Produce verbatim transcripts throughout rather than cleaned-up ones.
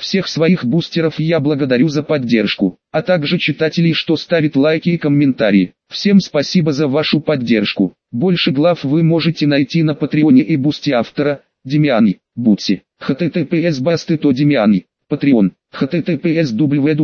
Всех своих бустеров я благодарю за поддержку, а также читателей, что ставят лайки и комментарии. Всем спасибо за вашу поддержку. Больше глав вы можете найти на Патреоне и Бусти автора, Демиани, Бутси. https басты то Демиани, Patreon. https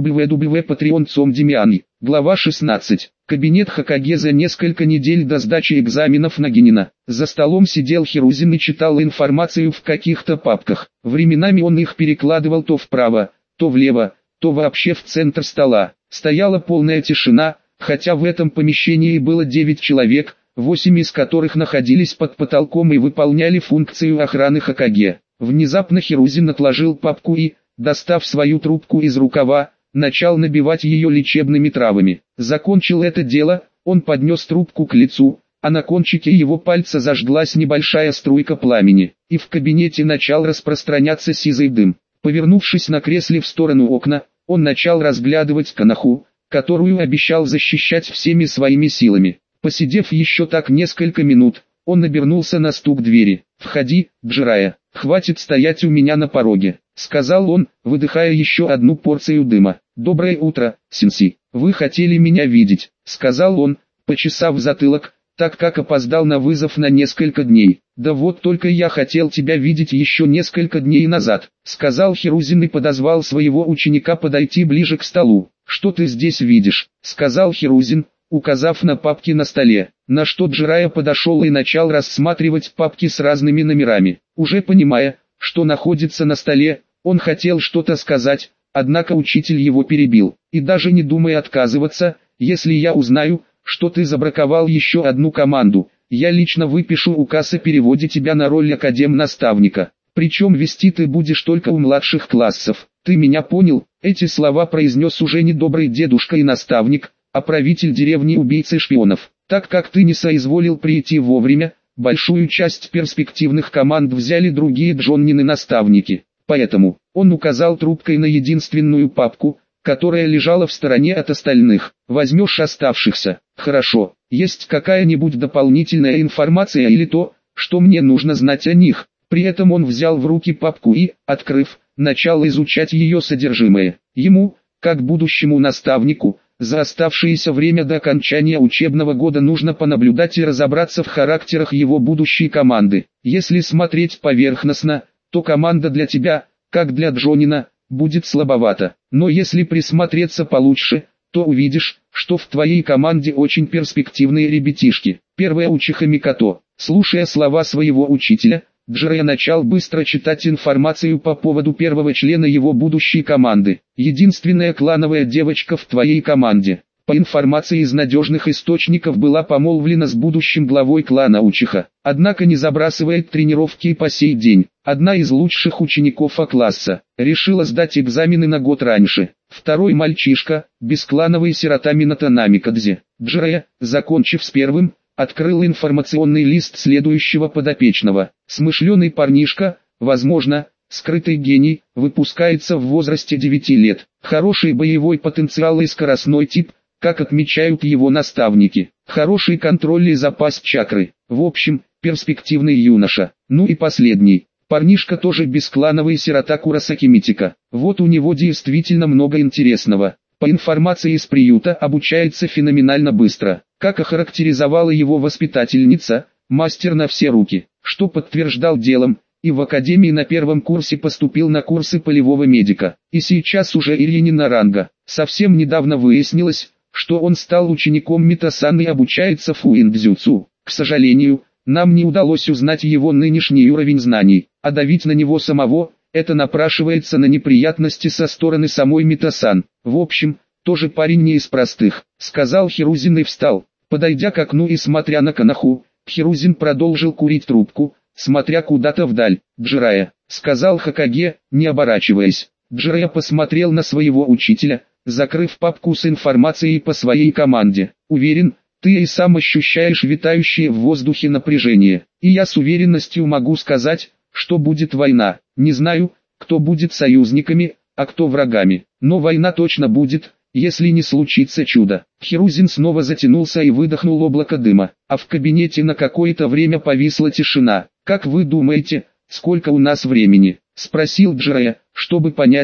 www patreon точка com Демиани. Глава шестнадцать. Кабинет Хокаге. За несколько недель до сдачи экзаменов на Генина. За столом сидел Хирузин и читал информацию в каких-то папках. Временами он их перекладывал то вправо, то влево, то вообще в центр стола. Стояла полная тишина, хотя в этом помещении было девять человек, восемь из которых находились под потолком и выполняли функцию охраны Хокаге. Внезапно Хирузин отложил папку и, достав свою трубку из рукава, начал набивать ее лечебными травами. Закончил это дело, он поднес трубку к лицу, а на кончике его пальца зажглась небольшая струйка пламени, и в кабинете начал распространяться сизый дым. Повернувшись на кресле в сторону окна, он начал разглядывать Коноху, которую обещал защищать всеми своими силами. Посидев еще так несколько минут, он обернулся на стук двери. «Входи, Джирая, хватит стоять у меня на пороге», — сказал он, выдыхая еще одну порцию дыма. «Доброе утро, Синси. Вы хотели меня видеть», — сказал он, почесав затылок, так как опоздал на вызов на несколько дней. «Да вот только я хотел тебя видеть еще несколько дней назад», — сказал Хирузин и подозвал своего ученика подойти ближе к столу. «Что ты здесь видишь?» — сказал Хирузин, указав на папки на столе, на что Джирая подошел и начал рассматривать папки с разными номерами. Уже понимая, что находится на столе, он хотел что-то сказать, однако учитель его перебил. «И даже не думай отказываться, если я узнаю, что ты забраковал еще одну команду, я лично выпишу указ о переводе тебя на роль академ-наставника. Причем вести ты будешь только у младших классов. Ты меня понял?» Эти слова произнес уже не добрый дедушка и наставник, а правитель деревни убийцы шпионов. «Так как ты не соизволил прийти вовремя, большую часть перспективных команд взяли другие джоннины-наставники. Поэтому он указал трубкой на единственную папку, которая лежала в стороне от остальных. Возьмешь оставшихся. Хорошо. Есть какая-нибудь дополнительная информация или то, что мне нужно знать о них?» При этом он взял в руки папку и, открыв, начал изучать ее содержимое. Ему, как будущему наставнику, за оставшееся время до окончания учебного года нужно понаблюдать и разобраться в характерах его будущей команды. Если смотреть поверхностно, то команда для тебя, как для Джонина, будет слабовата. Но если присмотреться получше, то увидишь, что в твоей команде очень перспективные ребятишки. Первая учиха Микото. Слушая слова своего учителя, Джирая начал быстро читать информацию по поводу первого члена его будущей команды. Единственная клановая девочка в твоей команде, по информации из надежных источников, была помолвлена с будущим главой клана Учиха. Однако не забрасывает тренировки и по сей день. Одна из лучших учеников А-класса, решила сдать экзамены на год раньше. Второй мальчишка, бесклановый сирота Минато Намикадзе. Джирая, закончив с первым, открыл информационный лист следующего подопечного. Смышленый парнишка, возможно, скрытый гений, выпускается в возрасте девяти лет. Хороший боевой потенциал и скоростной тип, как отмечают его наставники. Хороший контроль и запас чакры. В общем, перспективный юноша. Ну и последний. Парнишка тоже бесклановый сирота Курасаки Митика. Вот у него действительно много интересного. По информации из приюта, обучается феноменально быстро. Как охарактеризовала его воспитательница, мастер на все руки, что подтверждал делом, и в академии на первом курсе поступил на курсы полевого медика, и сейчас уже Иринина ранга. Совсем недавно выяснилось, что он стал учеником Митосан и обучается фуиндзюцу. К сожалению, нам не удалось узнать его нынешний уровень знаний, а давить на него самого, это напрашивается на неприятности со стороны самой Митосан. В общем, тоже парень не из простых, сказал Хирузин и встал. Подойдя к окну и смотря на Коноху, Хирузин продолжил курить трубку, смотря куда-то вдаль. «Джирая», — сказал Хокаге, не оборачиваясь. Джирая посмотрел на своего учителя, закрыв папку с информацией по своей команде. «Уверен, ты и сам ощущаешь витающее в воздухе напряжение. И я с уверенностью могу сказать, что будет война. Не знаю, кто будет союзниками, а кто врагами. Но война точно будет, если не случится чудо». Хирузин снова затянулся и выдохнул облако дыма, а в кабинете на какое-то время повисла тишина. «Как вы думаете, сколько у нас времени?» — спросил Джирая, чтобы понять,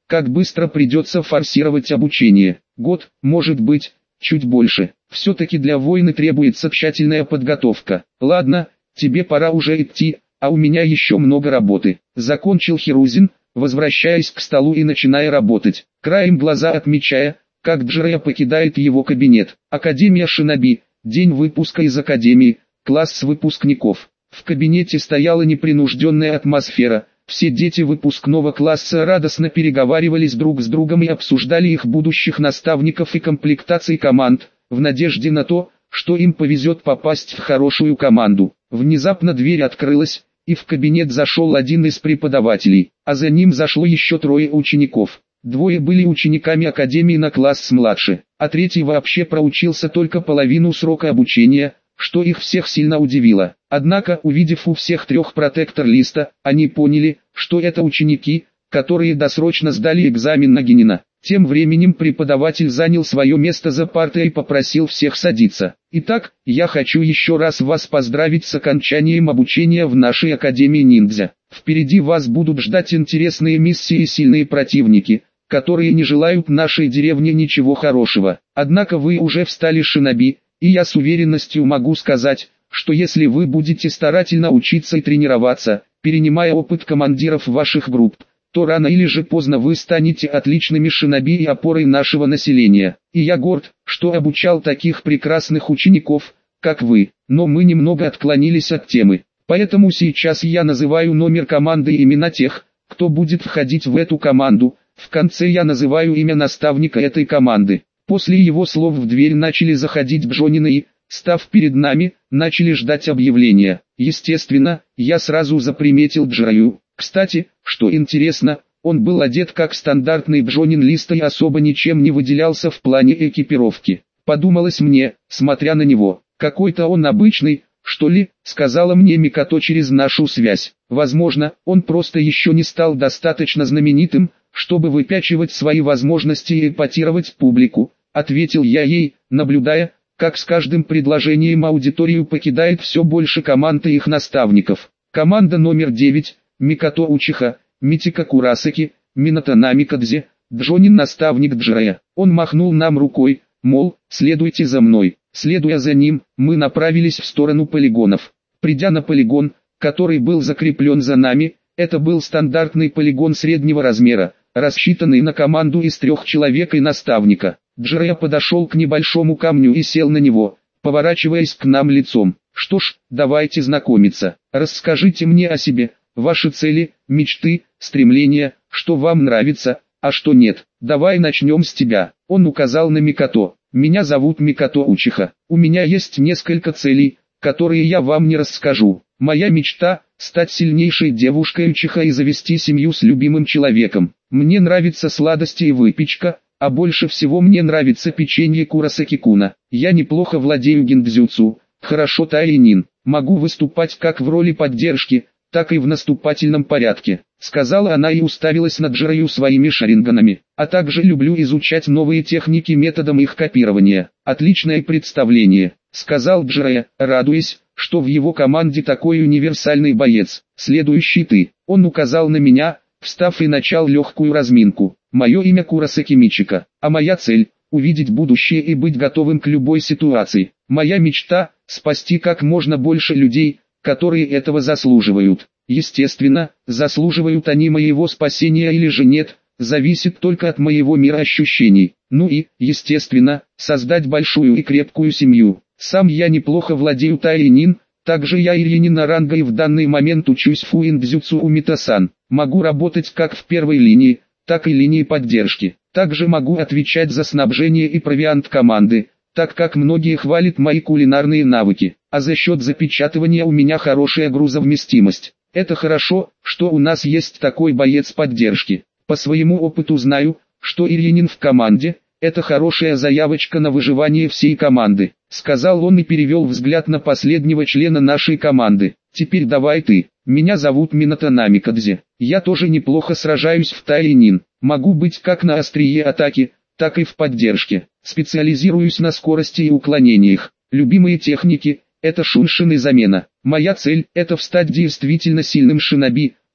как быстро придется форсировать обучение. Год, может быть, чуть больше. Все-таки для войны требуется тщательная подготовка. Ладно, тебе пора уже идти, а у меня еще много работы. Закончил Хирузин, возвращаясь к столу и начиная работать, краем глаза отмечая, как Джирая покидает его кабинет. Академия Шиноби, день выпуска из Академии, класс выпускников. В кабинете стояла непринужденная атмосфера. Все дети выпускного класса радостно переговаривались друг с другом и обсуждали их будущих наставников и комплектаций команд, в надежде на то, что им повезет попасть в хорошую команду. Внезапно дверь открылась, и в кабинет зашел один из преподавателей, а за ним зашло еще трое учеников. Двое были учениками Академии на класс младше, а третий вообще проучился только половину срока обучения, что их всех сильно удивило. Однако, увидев у всех трех протектор-листа, они поняли, что это ученики, которые досрочно сдали экзамен на генина. Тем временем преподаватель занял свое место за партой и попросил всех садиться. Итак, я хочу еще раз вас поздравить с окончанием обучения в нашей Академии ниндзя. Впереди вас будут ждать интересные миссии и сильные противники, которые не желают нашей деревне ничего хорошего. Однако вы уже встали шиноби, и я с уверенностью могу сказать, что если вы будете старательно учиться и тренироваться, перенимая опыт командиров ваших групп, то рано или же поздно вы станете отличными шиноби и опорой нашего населения. И я горд, что обучал таких прекрасных учеников, как вы. Но мы немного отклонились от темы. Поэтому сейчас я называю номер команды и имена тех, кто будет входить в эту команду. В конце я называю имя наставника этой команды. После его слов в дверь начали заходить Джонины и, став перед нами, начали ждать объявления. Естественно, я сразу заприметил Джираю. Кстати, что интересно, он был одет как стандартный Бжонин листа и особо ничем не выделялся в плане экипировки. Подумалось мне, смотря на него, какой-то он обычный, что ли, сказала мне Микото через нашу связь. Возможно, он просто еще не стал достаточно знаменитым, чтобы выпячивать свои возможности и эпатировать публику, ответил я ей, наблюдая, как с каждым предложением аудиторию покидает все больше команд и их наставников. Команда номер девять. Микото Учиха, Митика Курасаки, Минато Намикадзе, Джонин наставник Джирая. Он махнул нам рукой, мол, следуйте за мной. Следуя за ним, мы направились в сторону полигонов. Придя на полигон, который был закреплен за нами, это был стандартный полигон среднего размера, рассчитанный на команду из трех человек и наставника. Джирая подошел к небольшому камню и сел на него, поворачиваясь к нам лицом. Что ж, давайте знакомиться. Расскажите мне о себе. Ваши цели, мечты, стремления, что вам нравится, а что нет. Давай начнем с тебя. Он указал на Микото. Меня зовут Микото Учиха. У меня есть несколько целей, которые я вам не расскажу. Моя мечта – стать сильнейшей девушкой Учиха и завести семью с любимым человеком. Мне нравятся сладости и выпечка, а больше всего мне нравится печенье Курасаки-куна. Я неплохо владею гиндзюцу, хорошо тайнин, могу выступать как в роли поддержки, так и в наступательном порядке, сказала она и уставилась на Джираю своими шаринганами. А также люблю изучать новые техники методом их копирования. Отличное представление, сказал Джирая, радуясь, что в его команде такой универсальный боец. Следующий ты. Он указал на меня, встав и начал легкую разминку. Мое имя Курасаки Мичика, а моя цель – увидеть будущее и быть готовым к любой ситуации. Моя мечта – спасти как можно больше людей, которые этого заслуживают. Естественно, заслуживают они моего спасения или же нет, зависит только от моего мироощущений. Ну и, естественно, создать большую и крепкую семью. Сам я неплохо владею тайнин, также я ирьянина ранга и в данный момент учусь фуиндзюцу у Митасан. Могу работать как в первой линии, так и линии поддержки. Также могу отвечать за снабжение и провиант команды, так как многие хвалят мои кулинарные навыки, а за счет запечатывания у меня хорошая грузовместимость. Это хорошо, что у нас есть такой боец поддержки. По своему опыту знаю, что ирьянин в команде – это хорошая заявочка на выживание всей команды, сказал он и перевел взгляд на последнего члена нашей команды. Теперь давай ты. Меня зовут Минато Намикадзе. Я тоже неплохо сражаюсь в тайнин. Могу быть как на острие атаки, так и в поддержке. Специализируюсь на скорости и уклонениях. Любимые техники – это шуншин и замена. Моя цель – это стать действительно сильным шиноби,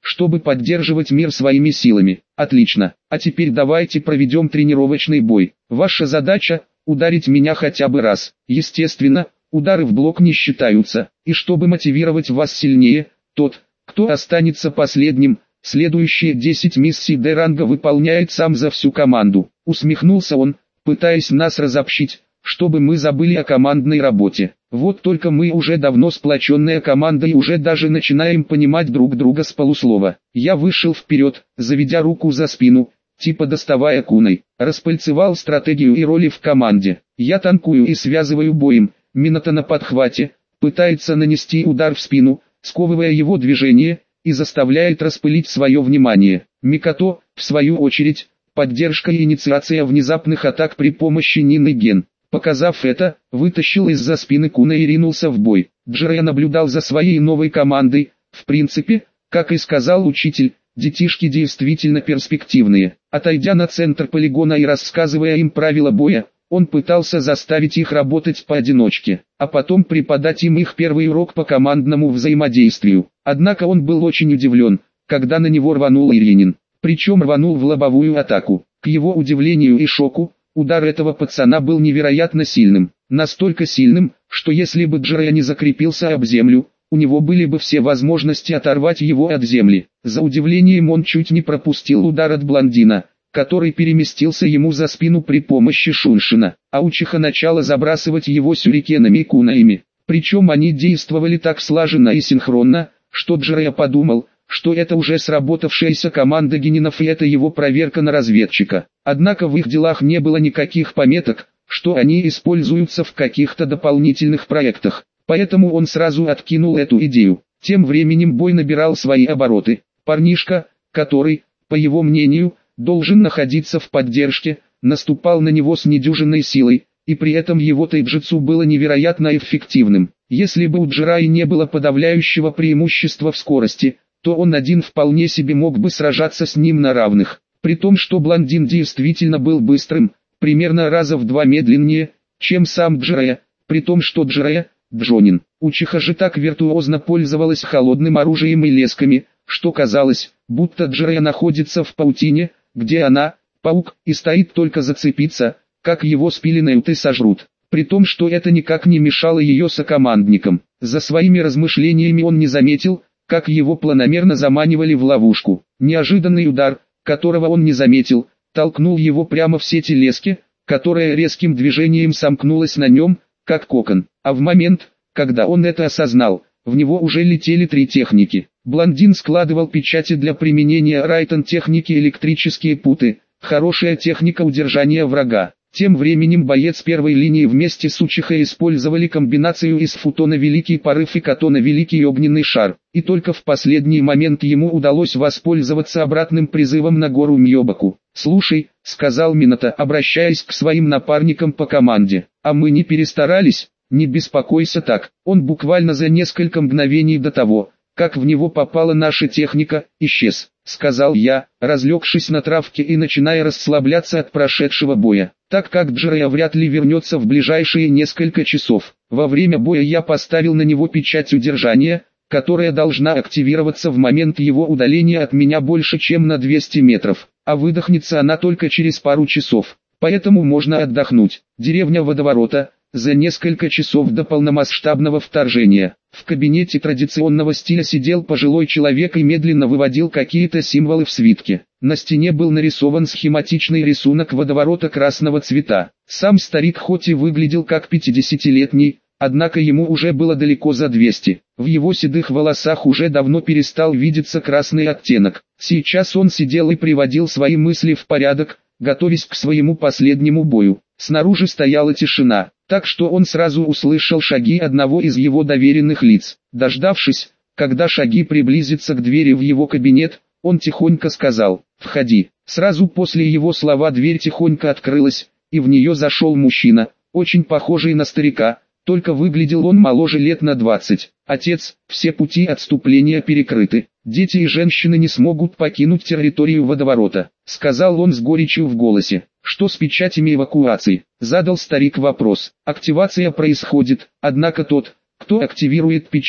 чтобы поддерживать мир своими силами. Отлично. А теперь давайте проведем тренировочный бой. Ваша задача – ударить меня хотя бы раз. Естественно, удары в блок не считаются. И чтобы мотивировать вас сильнее, тот, кто останется последним, следующие десять миссий Д-ранга выполняет сам за всю команду. Усмехнулся он, пытаясь нас разобщить, чтобы мы забыли о командной работе. Вот только мы уже давно сплоченная команда и уже даже начинаем понимать друг друга с полуслова. Я вышел вперед, заведя руку за спину, типа доставая куной. Распальцевал стратегию и роли в команде. Я танкую и связываю боем. Минато на подхвате, пытается нанести удар в спину, сковывая его движение, и заставляет распылить свое внимание. Микото, в свою очередь, поддержка и инициация внезапных атак при помощи Нины Ген. Показав это, вытащил из-за спины Куна и ринулся в бой. Джирая наблюдал за своей новой командой. В принципе, как и сказал учитель, детишки действительно перспективные. Отойдя на центр полигона и рассказывая им правила боя, он пытался заставить их работать поодиночке, а потом преподать им их первый урок по командному взаимодействию. Однако он был очень удивлен, когда на него рванул Иринин. Причем рванул в лобовую атаку. К его удивлению и шоку, удар этого пацана был невероятно сильным. Настолько сильным, что если бы Джирая не закрепился об землю, у него были бы все возможности оторвать его от земли. За удивлением он чуть не пропустил удар от блондина, который переместился ему за спину при помощи Шуншина, а Учиха начала забрасывать его сюрикенами и кунаями. Причем они действовали так слаженно и синхронно, что Джирая подумал, что это уже сработавшаяся команда генинов и это его проверка на разведчика. Однако в их делах не было никаких пометок, что они используются в каких-то дополнительных проектах, поэтому он сразу откинул эту идею. Тем временем бой набирал свои обороты. Парнишка, который, по его мнению, должен находиться в поддержке, наступал на него с недюжинной силой, и при этом его тайджитсу было невероятно эффективным. Если бы у Джираи не было подавляющего преимущества в скорости, то он один вполне себе мог бы сражаться с ним на равных. При том, что блондин действительно был быстрым, примерно раза в два медленнее, чем сам Джирая, при том, что Джирая, Джонин, Учиха же так виртуозно пользовалась холодным оружием и лесками, что казалось, будто Джирая находится в паутине, где она, паук, и стоит только зацепиться, как его спиленают и сожрут. При том, что это никак не мешало ее сокомандникам. За своими размышлениями он не заметил, как его планомерно заманивали в ловушку. Неожиданный удар, которого он не заметил, толкнул его прямо в сети лески, которая резким движением сомкнулась на нем, как кокон. А в момент, когда он это осознал, в него уже летели три техники. Блондин складывал печати для применения Райтон техники электрические путы, хорошая техника удержания врага. Тем временем боец первой линии вместе с Учихой использовали комбинацию из футона Великий Порыв и Катона Великий Огненный Шар, и только в последний момент ему удалось воспользоваться обратным призывом на гору Мьёбаку. «Слушай», — сказал Минато, обращаясь к своим напарникам по команде, — «а мы не перестарались? Не беспокойся так». Он буквально за несколько мгновений до того, как в него попала наша техника, исчез, сказал я, разлегшись на травке и начиная расслабляться от прошедшего боя, так как Джирая вряд ли вернется в ближайшие несколько часов. Во время боя я поставил на него печать удержания, которая должна активироваться в момент его удаления от меня больше чем на двести метров, а выдохнется она только через пару часов, поэтому можно отдохнуть. Деревня Водоворота. За несколько часов до полномасштабного вторжения, в кабинете традиционного стиля сидел пожилой человек и медленно выводил какие-то символы в свитке. На стене был нарисован схематичный рисунок водоворота красного цвета. Сам старик хоть и выглядел как пятидесятилетний, однако ему уже было далеко за двести. В его седых волосах уже давно перестал видеться красный оттенок. Сейчас он сидел и приводил свои мысли в порядок, готовясь к своему последнему бою. Снаружи стояла тишина, так что он сразу услышал шаги одного из его доверенных лиц. Дождавшись, когда шаги приблизятся к двери в его кабинет, он тихонько сказал: «Входи». Сразу после его слова дверь тихонько открылась, и в нее зашел мужчина, очень похожий на старика, только выглядел он моложе лет на двадцать. «Отец, все пути отступления перекрыты. Дети и женщины не смогут покинуть территорию водоворота», — сказал он с горечью в голосе. «Что с печатями эвакуации?» — задал старик вопрос. «Активация происходит, однако тот, кто активирует печать,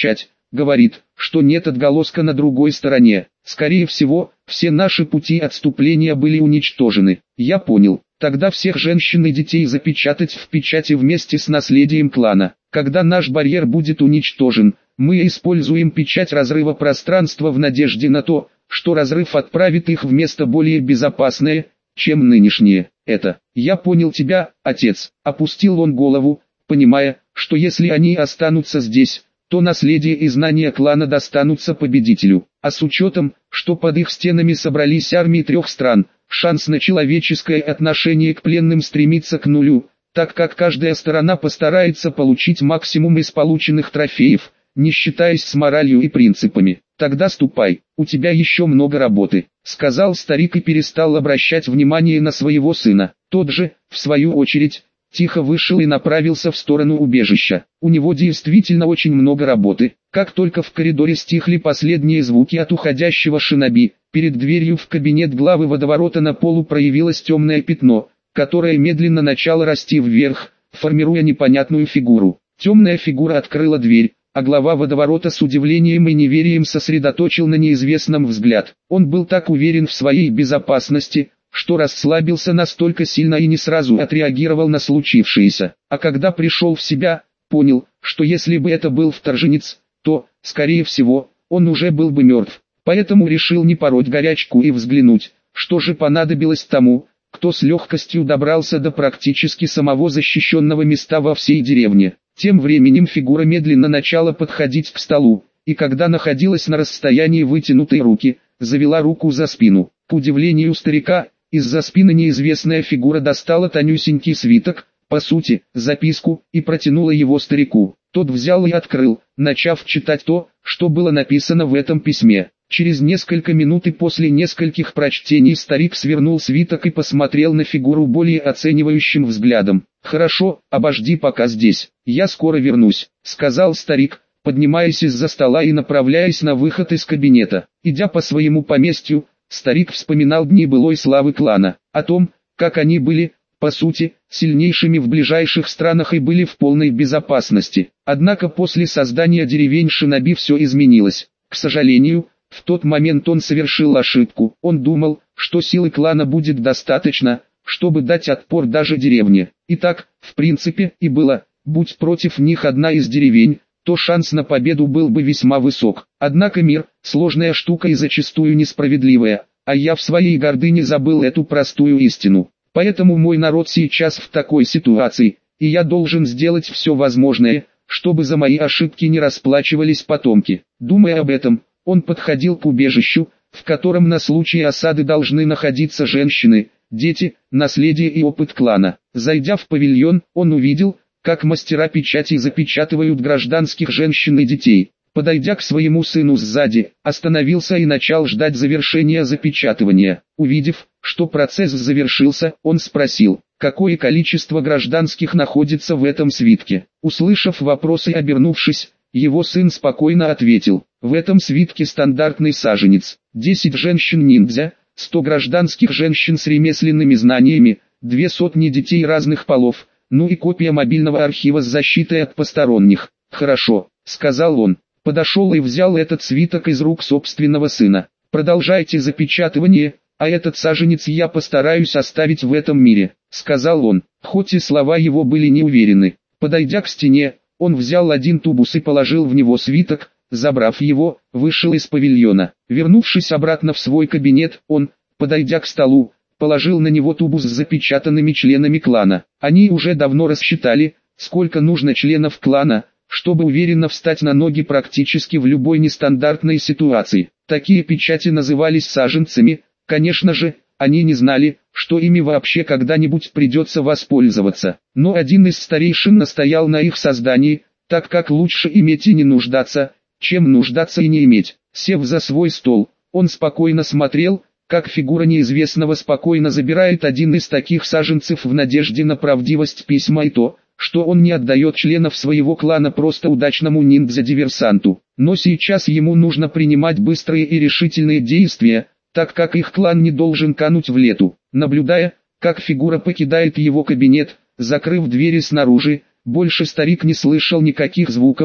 говорит, что нет отголоска на другой стороне. Скорее всего, все наши пути отступления были уничтожены. Я понял. Тогда всех женщин и детей запечатать в печати вместе с наследием клана. Когда наш барьер будет уничтожен, мы используем печать разрыва пространства в надежде на то, что разрыв отправит их в место более безопасное, чем нынешнее. Это, я понял тебя, отец. Опустил он голову, понимая, что если они останутся здесь, то наследие и знания клана достанутся победителю. А с учетом, что под их стенами собрались армии трех стран, шанс на человеческое отношение к пленным стремится к нулю, так как каждая сторона постарается получить максимум из полученных трофеев, не считаясь с моралью и принципами. «Тогда ступай, у тебя еще много работы», — сказал старик и перестал обращать внимание на своего сына. Тот же, в свою очередь, тихо вышел и направился в сторону убежища. У него действительно очень много работы. Как только в коридоре стихли последние звуки от уходящего шиноби, перед дверью в кабинет главы водоворота на полу проявилось темное пятно, которое медленно начало расти вверх, формируя непонятную фигуру. Темная фигура открыла дверь, а глава водоворота с удивлением и неверием сосредоточил на неизвестном взгляд. Он был так уверен в своей безопасности, что расслабился настолько сильно и не сразу отреагировал на случившееся. А когда пришел в себя, понял, что если бы это был вторженец, то, скорее всего, он уже был бы мертв. Поэтому решил не пороть горячку и взглянуть, что же понадобилось тому, кто с легкостью добрался до практически самого защищенного места во всей деревне. Тем временем фигура медленно начала подходить к столу, и когда находилась на расстоянии вытянутой руки, завела руку за спину. К удивлению старика, из-за спины неизвестная фигура достала тонюсенький свиток, по сути, записку, и протянула его старику. Тот взял и открыл, начав читать то, что было написано в этом письме. Через несколько минут и после нескольких прочтений старик свернул свиток и посмотрел на фигуру более оценивающим взглядом. «Хорошо, обожди пока здесь, я скоро вернусь», — сказал старик, поднимаясь из-за стола и направляясь на выход из кабинета. Идя по своему поместью, старик вспоминал дни былой славы клана, о том, как они были, по сути, сильнейшими в ближайших странах и были в полной безопасности. Однако после создания деревень Шиноби все изменилось. К сожалению, в тот момент он совершил ошибку. Он думал, что силы клана будет достаточно, чтобы дать отпор даже деревне. И так, в принципе, и было. Будь против них одна из деревень, то шанс на победу был бы весьма высок. Однако мир – сложная штука и зачастую несправедливая, а я в своей гордыне забыл эту простую истину. Поэтому мой народ сейчас в такой ситуации, и я должен сделать все возможное, чтобы за мои ошибки не расплачивались потомки. Думая об этом, он подходил к убежищу, в котором на случай осады должны находиться женщины, дети, наследие и опыт клана. Зайдя в павильон, он увидел, как мастера печати запечатывают гражданских женщин и детей. Подойдя к своему сыну сзади, остановился и начал ждать завершения запечатывания. Увидев, что процесс завершился, он спросил, какое количество гражданских находится в этом свитке. Услышав вопрос и обернувшись, его сын спокойно ответил, в этом свитке стандартный саженец, десять женщин-ниндзя, сто гражданских женщин с ремесленными знаниями, две сотни детей разных полов, ну и копия мобильного архива с защитой от посторонних. «Хорошо», — сказал он, подошел и взял этот свиток из рук собственного сына. «Продолжайте запечатывание, а этот саженец я постараюсь оставить в этом мире», — сказал он, хоть и слова его были неуверенны. Подойдя к стене, он взял один тубус и положил в него свиток, забрав его, вышел из павильона. Вернувшись обратно в свой кабинет, он, подойдя к столу, положил на него тубус с запечатанными членами клана. Они уже давно рассчитали, сколько нужно членов клана, чтобы уверенно встать на ноги практически в любой нестандартной ситуации. Такие печати назывались саженцами, конечно же, они не знали, что ими вообще когда-нибудь придется воспользоваться. Но один из старейшин настоял на их создании, так как лучше иметь и не нуждаться, чем нуждаться и не иметь. Сев за свой стол, он спокойно смотрел, как фигура неизвестного спокойно забирает один из таких саженцев в надежде на правдивость письма и то, что он не отдает членов своего клана просто удачному ниндзя-диверсанту. Но сейчас ему нужно принимать быстрые и решительные действия, так как их клан не должен кануть в лету. Наблюдая, как фигура покидает его кабинет, закрыв двери снаружи, больше старик не слышал никаких звуков,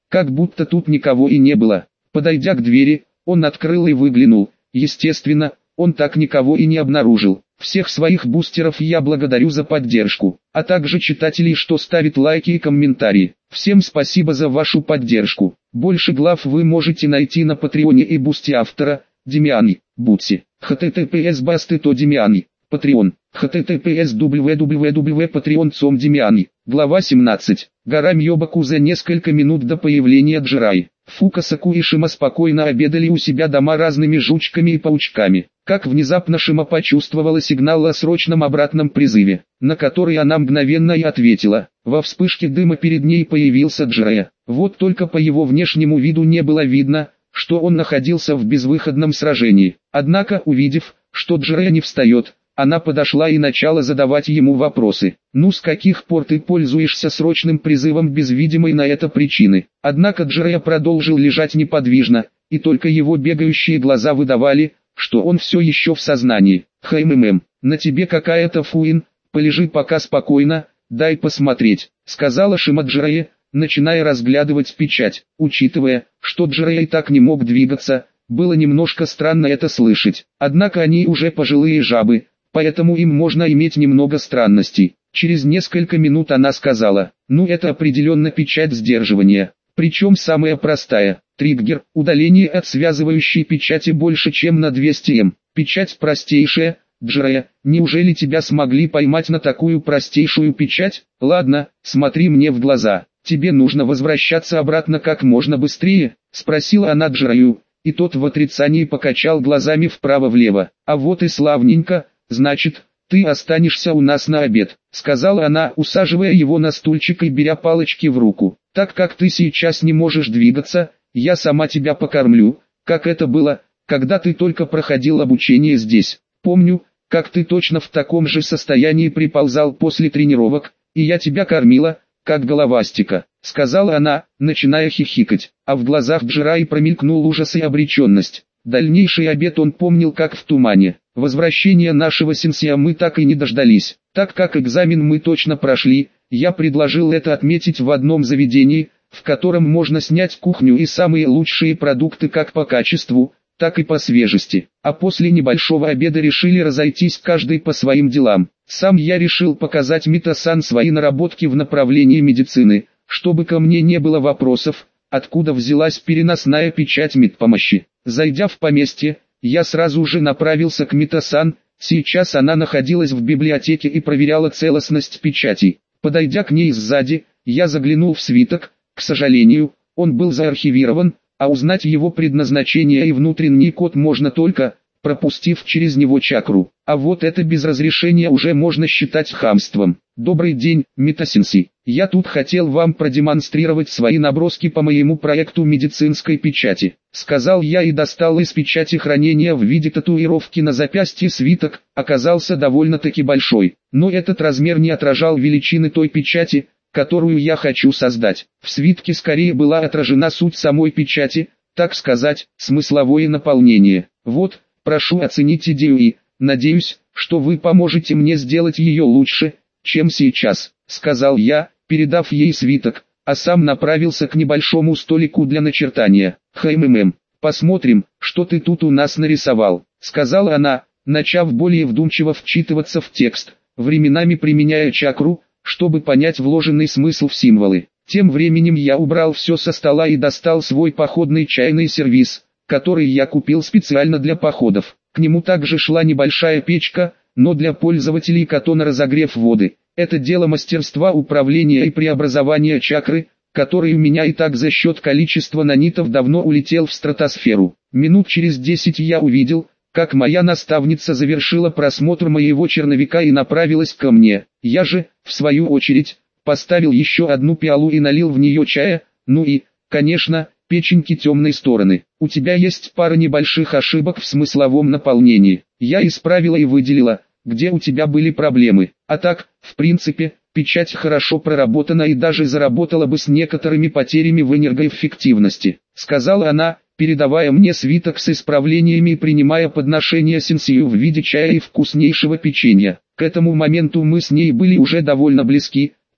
как будто тут никого и не было. Подойдя к двери, он открыл и выглянул. Естественно, он так никого и не обнаружил. Всех своих бустеров я благодарю за поддержку, а также читателей, что ставят лайки и комментарии. Всем спасибо за вашу поддержку. Больше глав вы можете найти на Патреоне и Бусти автора, Демиани, Бутси. https басты то Демиани, Patreon. https www.patreon точка com Демиани. Глава семнадцать. Гора Мьёбаку. За несколько минут до появления Джираи, Фукасаку и Шима спокойно обедали у себя дома разными жучками и паучками. Как внезапно Шима почувствовала сигнал о срочном обратном призыве, на который она мгновенно и ответила. Во вспышке дыма перед ней появился Джирая. Вот только по его внешнему виду не было видно, что он находился в безвыходном сражении. Однако, увидев, что Джирая не встает, она подошла и начала задавать ему вопросы. «Ну, с каких пор ты пользуешься срочным призывом без видимой на это причины?» Однако Джирая продолжил лежать неподвижно, и только его бегающие глаза выдавали, что он все еще в сознании. «Хм, на тебе какая-то фуин, полежи пока спокойно, дай посмотреть», — сказала Шима Джирае, начиная разглядывать печать. Учитывая, что Джирая и так не мог двигаться, было немножко странно это слышать. Однако они уже пожилые жабы, поэтому им можно иметь немного странностей. Через несколько минут она сказала: «Ну, это определенно печать сдерживания, причем самая простая. Триггер, удаление от связывающей печати больше чем на двести эм. Печать простейшая. Джирая, неужели тебя смогли поймать на такую простейшую печать? Ладно, смотри мне в глаза. Тебе нужно возвращаться обратно как можно быстрее», — спросила она Джираю, и тот в отрицании покачал глазами вправо-влево. «А вот и славненько, значит, ты останешься у нас на обед», — сказала она, усаживая его на стульчик и беря палочки в руку. «Так как ты сейчас не можешь двигаться, я сама тебя покормлю, как это было, когда ты только проходил обучение здесь. Помню, как ты точно в таком же состоянии приползал после тренировок, и я тебя кормила, как головастика», — сказала она, начиная хихикать, а в глазах Джираи промелькнул ужас и обреченность. Дальнейший обед он помнил как в тумане. Возвращения нашего сенсея мы так и не дождались. Так как экзамен мы точно прошли, я предложил это отметить в одном заведении, в котором можно снять кухню и самые лучшие продукты как по качеству, так и по свежести. А после небольшого обеда решили разойтись каждый по своим делам. Сам я решил показать Мита-сан свои наработки в направлении медицины, чтобы ко мне не было вопросов, откуда взялась переносная печать медпомощи. Зайдя в поместье, я сразу же направился к Мита-сан. Сейчас она находилась в библиотеке и проверяла целостность печатей. Подойдя к ней сзади, я заглянул в свиток. К сожалению, он был заархивирован, а узнать его предназначение и внутренний код можно только, пропустив через него чакру. А вот это без разрешения уже можно считать хамством. «Добрый день, Мита-сенсей. Я тут хотел вам продемонстрировать свои наброски по моему проекту медицинской печати», — сказал я и достал из печати хранения в виде татуировки на запястье свиток. Оказался довольно-таки большой, но этот размер не отражал величины той печати, которую я хочу создать. В свитке скорее была отражена суть самой печати, так сказать, смысловое наполнение. Вот, прошу оценить идею и, надеюсь, что вы поможете мне сделать ее лучше, чем сейчас, сказал я, передав ей свиток, а сам направился к небольшому столику для начертания. «Хм, посмотрим, что ты тут у нас нарисовал», сказала она, начав более вдумчиво вчитываться в текст, временами применяя чакру, чтобы понять вложенный смысл в символы. Тем временем я убрал все со стола и достал свой походный чайный сервиз, который я купил специально для походов. К нему также шла небольшая печка, но для пользователей като на разогрев воды. Это дело мастерства управления и преобразования чакры, который у меня и так за счет количества нанитов давно улетел в стратосферу. Минут через десять я увидел, как моя наставница завершила просмотр моего черновика и направилась ко мне. Я же, в свою очередь, поставил еще одну пиалу и налил в нее чая. Ну и, конечно, печеньки темной стороны. «У тебя есть пара небольших ошибок в смысловом наполнении. Я исправила и выделила, где у тебя были проблемы. А так, в принципе, печать хорошо проработана и даже заработала бы с некоторыми потерями в энергоэффективности», сказала она, передавая мне свиток с исправлениями и принимая подношение сенсею в виде чая и вкуснейшего печенья. К этому моменту мы с ней были уже довольно близки,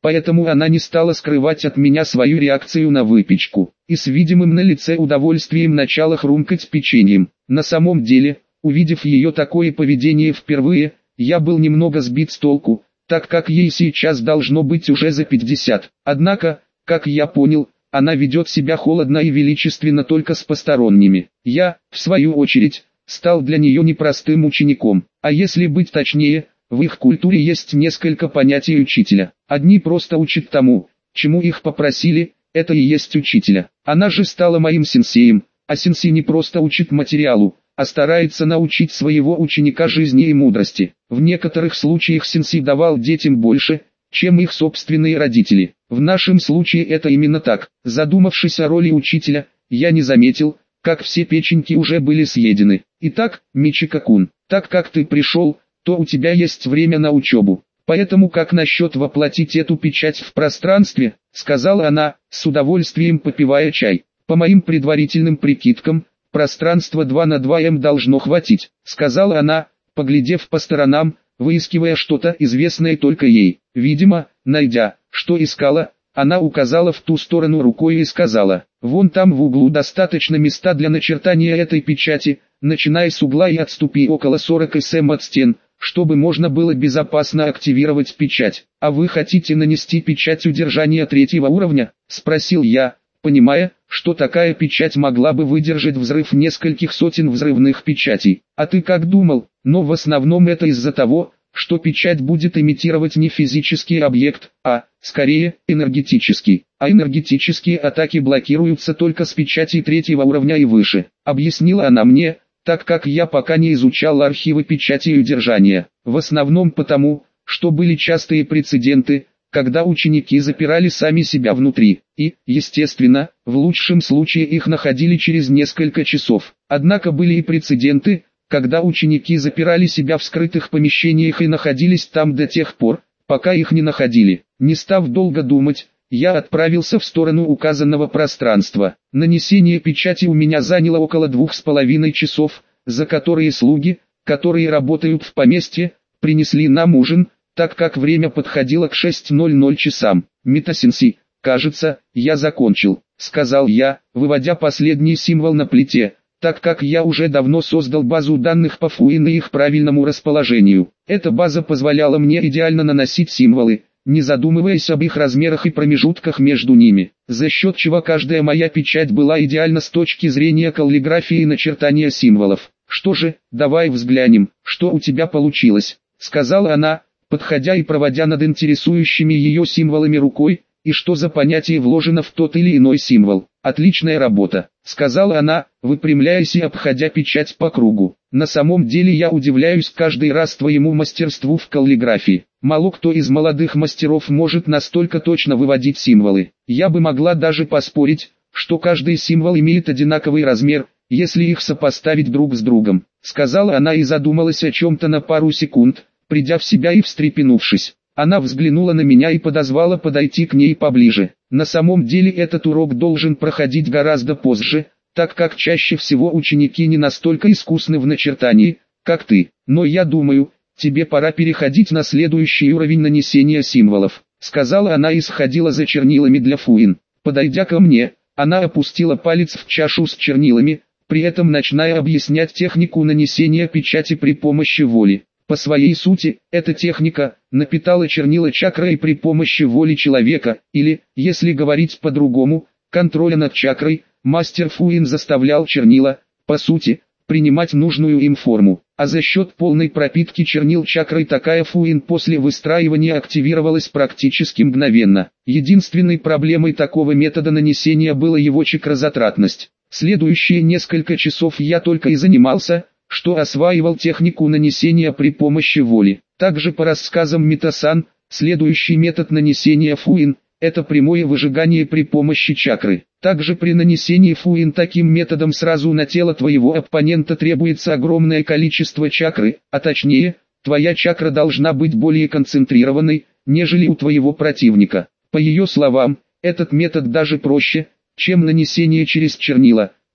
поэтому она не стала скрывать от меня свою реакцию на выпечку, и с видимым на лице удовольствием начала хрумкать печеньем. На самом деле, увидев ее такое поведение впервые, я был немного сбит с толку, так как ей сейчас должно быть уже за пятьдесят. Однако, как я понял, она ведет себя холодно и величественно только с посторонними. Я, в свою очередь, стал для нее непростым учеником, а если быть точнее, в их культуре есть несколько понятий учителя. Одни просто учат тому, чему их попросили, это и есть учителя. Она же стала моим сенсеем, а сенсей не просто учит материалу, а старается научить своего ученика жизни и мудрости. В некоторых случаях сенсей давал детям больше, чем их собственные родители. В нашем случае это именно так. Задумавшись о роли учителя, я не заметил, как все печеньки уже были съедены. Итак, Мичико-кун, так как ты пришел, то у тебя есть время на учебу. Поэтому как насчет воплотить эту печать в пространстве, сказала она, с удовольствием попивая чай. По моим предварительным прикидкам, пространства два на два эм должно хватить, сказала она, поглядев по сторонам, выискивая что-то известное только ей. Видимо, найдя, что искала, она указала в ту сторону рукой и сказала: «Вон там в углу достаточно места для начертания этой печати, начиная с угла и отступи около сорок сантиметров от стен, чтобы можно было безопасно активировать печать». «А вы хотите нанести печать удержания третьего уровня?» – спросил я, понимая, что такая печать могла бы выдержать взрыв нескольких сотен взрывных печатей. «А ты как думал?» Но в основном это из-за того, что печать будет имитировать не физический объект, а, скорее, энергетический. А энергетические атаки блокируются только с печатей третьего уровня и выше, объяснила она мне, так как я пока не изучал архивы печати удержания. В основном потому, что были частые прецеденты, когда ученики запирали сами себя внутри, и, естественно, в лучшем случае их находили через несколько часов. Однако были и прецеденты, когда ученики запирали себя в скрытых помещениях и находились там до тех пор, пока их не находили. Не став долго думать, я отправился в сторону указанного пространства. Нанесение печати у меня заняло около двух с половиной часов, за которые слуги, которые работают в поместье, принесли нам ужин, так как время подходило к шести ноль-ноль часам. «Митасенси, кажется, я закончил», — сказал я, выводя последний символ на плите, так как я уже давно создал базу данных по Фуин и их правильному расположению. Эта база позволяла мне идеально наносить символы, не задумываясь об их размерах и промежутках между ними, за счет чего каждая моя печать была идеальна с точки зрения каллиграфии и начертания символов. «Что же, давай взглянем, что у тебя получилось», — сказала она, подходя и проводя над интересующими ее символами рукой, «и что за понятие вложено в тот или иной символ». «Отличная работа», — сказала она, выпрямляясь и обходя печать по кругу. «На самом деле я удивляюсь каждый раз твоему мастерству в каллиграфии. Мало кто из молодых мастеров может настолько точно выводить символы. Я бы могла даже поспорить, что каждый символ имеет одинаковый размер, если их сопоставить друг с другом», — сказала она и задумалась о чем-то на пару секунд, придя в себя и встрепенувшись. Она взглянула на меня и подозвала подойти к ней поближе. «На самом деле этот урок должен проходить гораздо позже, так как чаще всего ученики не настолько искусны в начертании, как ты. Но я думаю, тебе пора переходить на следующий уровень нанесения символов», — сказала она и сходила за чернилами для Фуин. Подойдя ко мне, она опустила палец в чашу с чернилами, при этом начиная объяснять технику нанесения печати при помощи воли. По своей сути, эта техника напитала чернила чакрой при помощи воли человека, или, если говорить по-другому, контроля над чакрой. Мастер Фуин заставлял чернила, по сути, принимать нужную им форму, а за счет полной пропитки чернил чакрой такая Фуин после выстраивания активировалась практически мгновенно. Единственной проблемой такого метода нанесения была его чакрозатратность. Следующие несколько часов я только и занимался, что осваивал технику нанесения при помощи воли. Также по рассказам Митасан, следующий метод нанесения Фуин – это прямое выжигание при помощи чакры. Также при нанесении Фуин таким методом сразу на тело твоего оппонента требуется огромное количество чакры, а точнее, твоя чакра должна быть более концентрированной, нежели у твоего противника. По ее словам, этот метод даже проще, чем нанесение через чернила,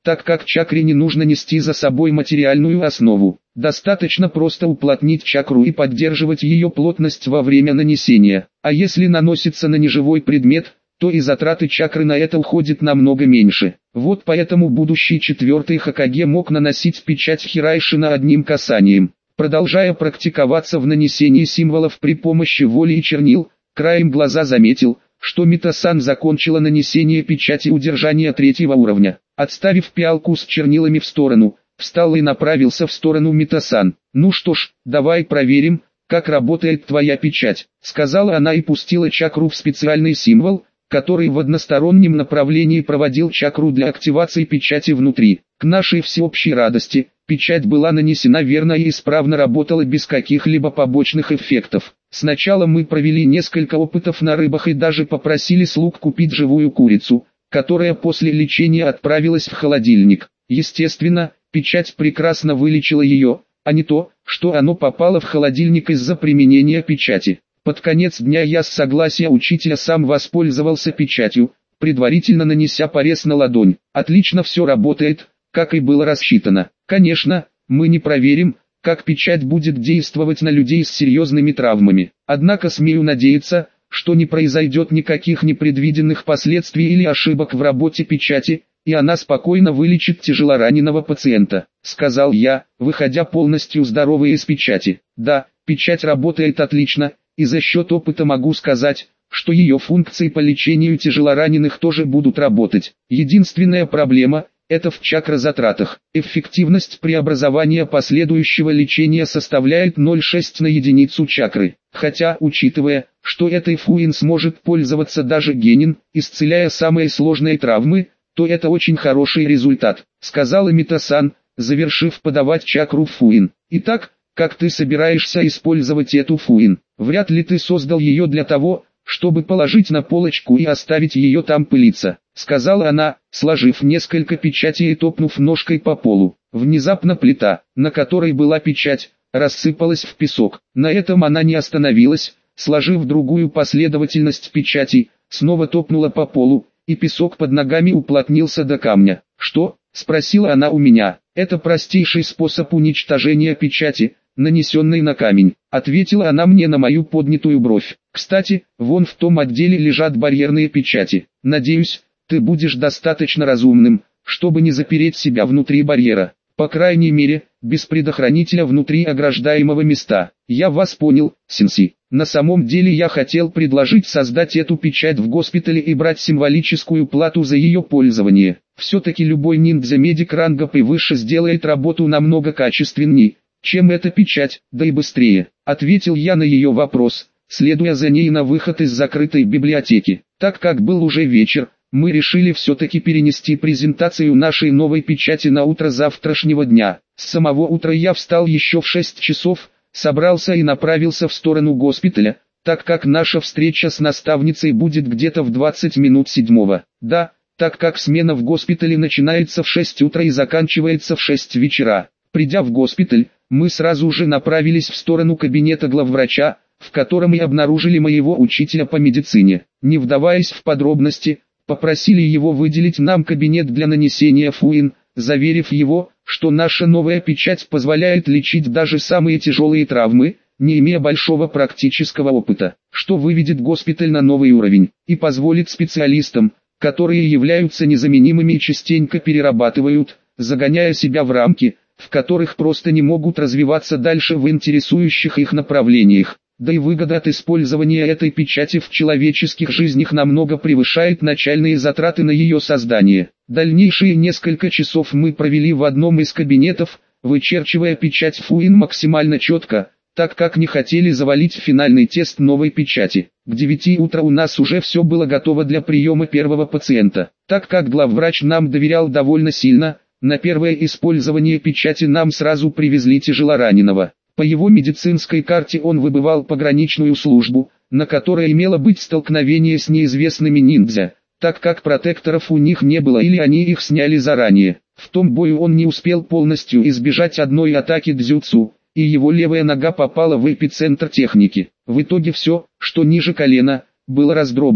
так как чакре не нужно нести за собой материальную основу. Достаточно просто уплотнить чакру и поддерживать ее плотность во время нанесения. А если наносится на неживой предмет, то и затраты чакры на это уходят намного меньше. Вот поэтому будущий четвертый Хокаге мог наносить печать Хирайшина одним касанием. Продолжая практиковаться в нанесении символов при помощи воли и чернил, краем глаза заметил, что Мито-сан закончила нанесение печати удержания третьего уровня. Отставив пиалку с чернилами в сторону, встал и направился в сторону Мито-сан. «Ну что ж, давай проверим, как работает твоя печать», — сказала она и пустила чакру в специальный символ, который в одностороннем направлении проводил чакру для активации печати внутри. К нашей всеобщей радости, печать была нанесена верно и исправно работала без каких-либо побочных эффектов. Сначала мы провели несколько опытов на рыбах и даже попросили слуг купить живую курицу, которая после лечения отправилась в холодильник. Естественно, печать прекрасно вылечила ее, а не то, что оно попало в холодильник из-за применения печати. Под конец дня я с согласия учителя сам воспользовался печатью, предварительно нанеся порез на ладонь. Отлично все работает, как и было рассчитано. Конечно, мы не проверим, как печать будет действовать на людей с серьезными травмами. Однако смею надеяться, что не произойдет никаких непредвиденных последствий или ошибок в работе печати, и она спокойно вылечит тяжелораненого пациента, сказал я, выходя полностью здоровый из печати. Да, печать работает отлично, и за счет опыта могу сказать, что ее функции по лечению тяжелораненых тоже будут работать. Единственная проблема – это в чакрозатратах. Эффективность преобразования последующего лечения составляет ноль целых шесть десятых на единицу чакры. Хотя, учитывая, что этой фуин сможет пользоваться даже генин, исцеляя самые сложные травмы, то это очень хороший результат, сказала Мито-сан, завершив подавать чакру в фуин. Итак, как ты собираешься использовать эту фуин? Вряд ли ты создал ее для того, чтобы положить на полочку и оставить ее там пылиться, сказала она, сложив несколько печатей и топнув ножкой по полу. Внезапно плита, на которой была печать, рассыпалась в песок. На этом она не остановилась, сложив другую последовательность печатей, снова топнула по полу, и песок под ногами уплотнился до камня. «Что?» – спросила она у меня. «Это простейший способ уничтожения печати, нанесенной на камень», — ответила она мне на мою поднятую бровь. «Кстати, вон в том отделе лежат барьерные печати. Надеюсь, ты будешь достаточно разумным, чтобы не запереть себя внутри барьера. По крайней мере, без предохранителя внутри ограждаемого места. Я вас понял, сенси. На самом деле я хотел предложить создать эту печать в госпитале и брать символическую плату за ее пользование. Все-таки любой ниндзя-медик ранга и выше сделает работу намного качественнее, чем эта печать, да и быстрее», — ответил я на ее вопрос, следуя за ней на выход из закрытой библиотеки. Так как был уже вечер, мы решили все-таки перенести презентацию нашей новой печати на утро завтрашнего дня. С самого утра я встал еще в шесть часов, собрался и направился в сторону госпиталя, так как наша встреча с наставницей будет где-то в двадцать минут седьмого. Да, так как смена в госпитале начинается в шесть утра и заканчивается в шесть вечера. Придя в госпиталь, мы сразу же направились в сторону кабинета главврача, в котором и обнаружили моего учителя по медицине. Не вдаваясь в подробности, попросили его выделить нам кабинет для нанесения фуин, заверив его, что наша новая печать позволяет лечить даже самые тяжелые травмы, не имея большого практического опыта, что выведет госпиталь на новый уровень, и позволит специалистам, которые являются незаменимыми и частенько перерабатывают, загоняя себя в рамки, в которых просто не могут развиваться дальше в интересующих их направлениях. Да и выгода от использования этой печати в человеческих жизнях намного превышает начальные затраты на ее создание. Дальнейшие несколько часов мы провели в одном из кабинетов, вычерчивая печать фуин максимально четко, так как не хотели завалить финальный тест новой печати. К девяти утра у нас уже все было готово для приема первого пациента. Так как главврач нам доверял довольно сильно, на первое использование печати нам сразу привезли тяжелораненого. По его медицинской карте он выбывал пограничную службу, на которой имело быть столкновение с неизвестными ниндзя, так как протекторов у них не было или они их сняли заранее. В том бою он не успел полностью избежать одной атаки дзюцу, и его левая нога попала в эпицентр техники. В итоге все, что ниже колена, было раздроблено.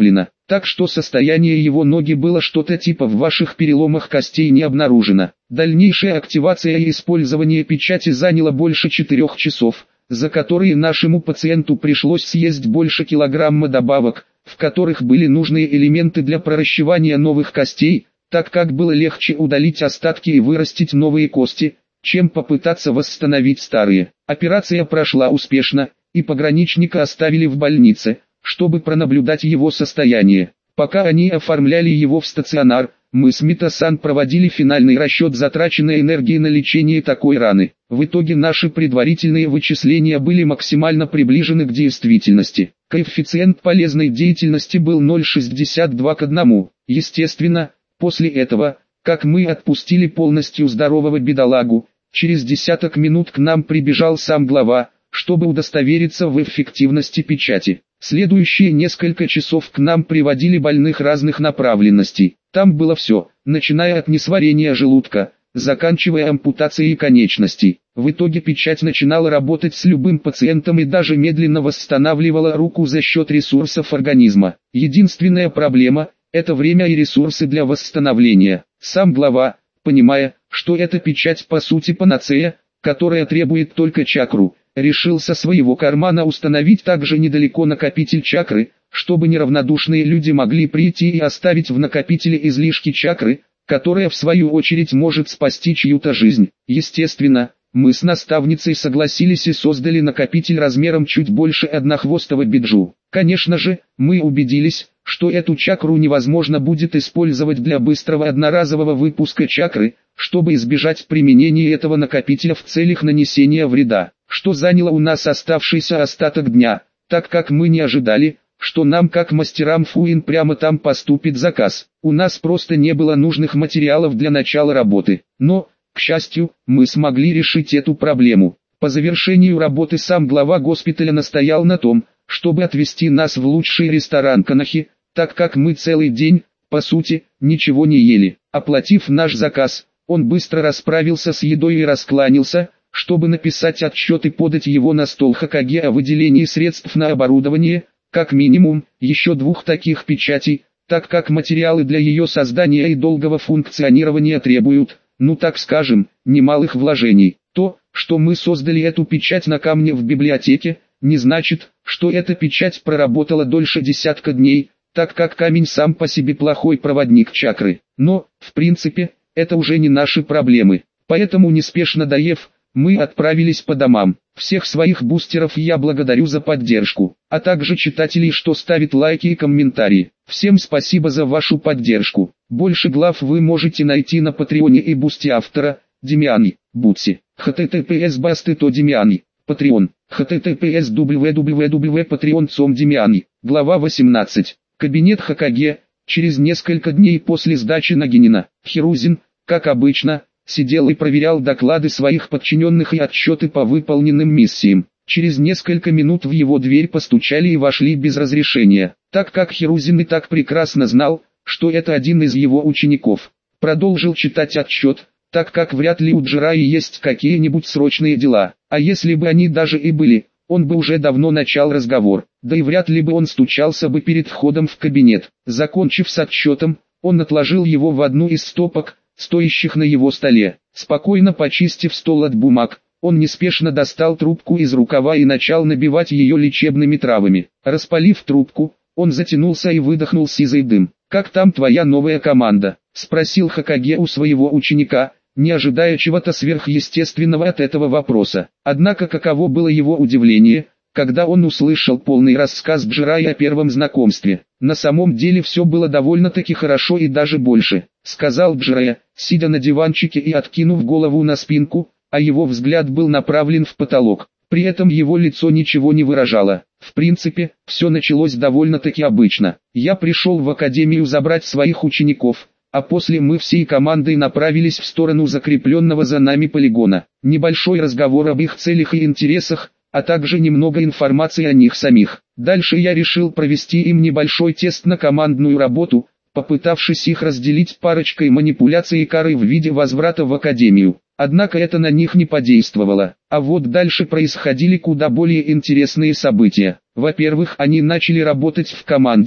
так что состояние его ноги было что-то типа «в ваших переломах костей не обнаружено». Дальнейшая активация и использование печати заняло больше четырех часов, за которые нашему пациенту пришлось съесть больше килограмма добавок, в которых были нужные элементы для проращивания новых костей, так как было легче удалить остатки и вырастить новые кости, чем попытаться восстановить старые. Операция прошла успешно, и пограничника оставили в больнице, чтобы пронаблюдать его состояние. Пока они оформляли его в стационар, мы с Митасан проводили финальный расчет затраченной энергии на лечение такой раны. В итоге наши предварительные вычисления были максимально приближены к действительности. Коэффициент полезной деятельности был ноль целых шестьдесят два к одному. Естественно, после этого, как мы отпустили полностью здорового бедолагу, через десяток минут к нам прибежал сам глава, чтобы удостовериться в эффективности печати. Следующие несколько часов к нам приводили больных разных направленностей. Там было все, начиная от несварения желудка, заканчивая ампутацией конечностей. В итоге печать начинала работать с любым пациентом и даже медленно восстанавливала руку за счет ресурсов организма. Единственная проблема – это время и ресурсы для восстановления. Сам глава, понимая, что эта печать по сути панацея, которая требует только чакру, решил со своего кармана установить также недалеко накопитель чакры, чтобы неравнодушные люди могли прийти и оставить в накопителе излишки чакры, которая в свою очередь может спасти чью-то жизнь. Естественно, мы с наставницей согласились и создали накопитель размером чуть больше однохвостого биджу. Конечно же, мы убедились, что эту чакру невозможно будет использовать для быстрого одноразового выпуска чакры, чтобы избежать применения этого накопителя в целях нанесения вреда, что заняло у нас оставшийся остаток дня, так как мы не ожидали, что нам как мастерам Фуин прямо там поступит заказ. У нас просто не было нужных материалов для начала работы. Но, к счастью, мы смогли решить эту проблему. По завершению работы сам глава госпиталя настоял на том, чтобы отвезти нас в лучший ресторан Канахи, так как мы целый день, по сути, ничего не ели. Оплатив наш заказ, он быстро расправился с едой и раскланялся, чтобы написать отчет и подать его на стол Хокаге о выделении средств на оборудование, как минимум, еще двух таких печатей, так как материалы для ее создания и долгого функционирования требуют, ну так скажем, немалых вложений. То, что мы создали эту печать на камне в библиотеке, не значит, что эта печать проработала дольше десятка дней, так как камень сам по себе плохой проводник чакры. Но, в принципе, это уже не наши проблемы. Поэтому неспешно доев, мы отправились по домам. Всех своих бустеров я благодарю за поддержку, а также читателей, что ставят лайки и комментарии. Всем спасибо за вашу поддержку. Больше глав вы можете найти на Патреоне и Бусти автора, Демиани, Бутси. https басты то Демиани, Patreon, https www patreon точка com Демиани. Глава восемнадцать. Кабинет Хокаге. Через несколько дней после сдачи Нагинина, Хирузин, как обычно, сидел и проверял доклады своих подчиненных и отчеты по выполненным миссиям. Через несколько минут в его дверь постучали и вошли без разрешения, так как Хирузин и так прекрасно знал, что это один из его учеников. Продолжил читать отчет, так как вряд ли у Джираи есть какие-нибудь срочные дела, а если бы они даже и были, он бы уже давно начал разговор, да и вряд ли бы он стучался бы перед входом в кабинет. Закончив с отчетом, он отложил его в одну из стопок, стоящих на его столе. Спокойно почистив стол от бумаг, он неспешно достал трубку из рукава и начал набивать ее лечебными травами. Распалив трубку, он затянулся и выдохнул сизый дым. «Как там твоя новая команда?» – спросил Хокаге у своего ученика, не ожидая чего-то сверхъестественного от этого вопроса. Однако каково было его удивление, когда он услышал полный рассказ Джираи о первом знакомстве. «На самом деле все было довольно-таки хорошо и даже больше», — сказал Джирая, сидя на диванчике и откинув голову на спинку, а его взгляд был направлен в потолок. При этом его лицо ничего не выражало. В принципе, все началось довольно-таки обычно. Я пришел в академию забрать своих учеников, а после мы всей командой направились в сторону закрепленного за нами полигона. Небольшой разговор об их целях и интересах, а также немного информации о них самих. Дальше я решил провести им небольшой тест на командную работу, попытавшись их разделить парочкой манипуляций и кары в виде возврата в академию. Однако это на них не подействовало. А вот дальше происходили куда более интересные события. Во-первых, они начали работать в команде,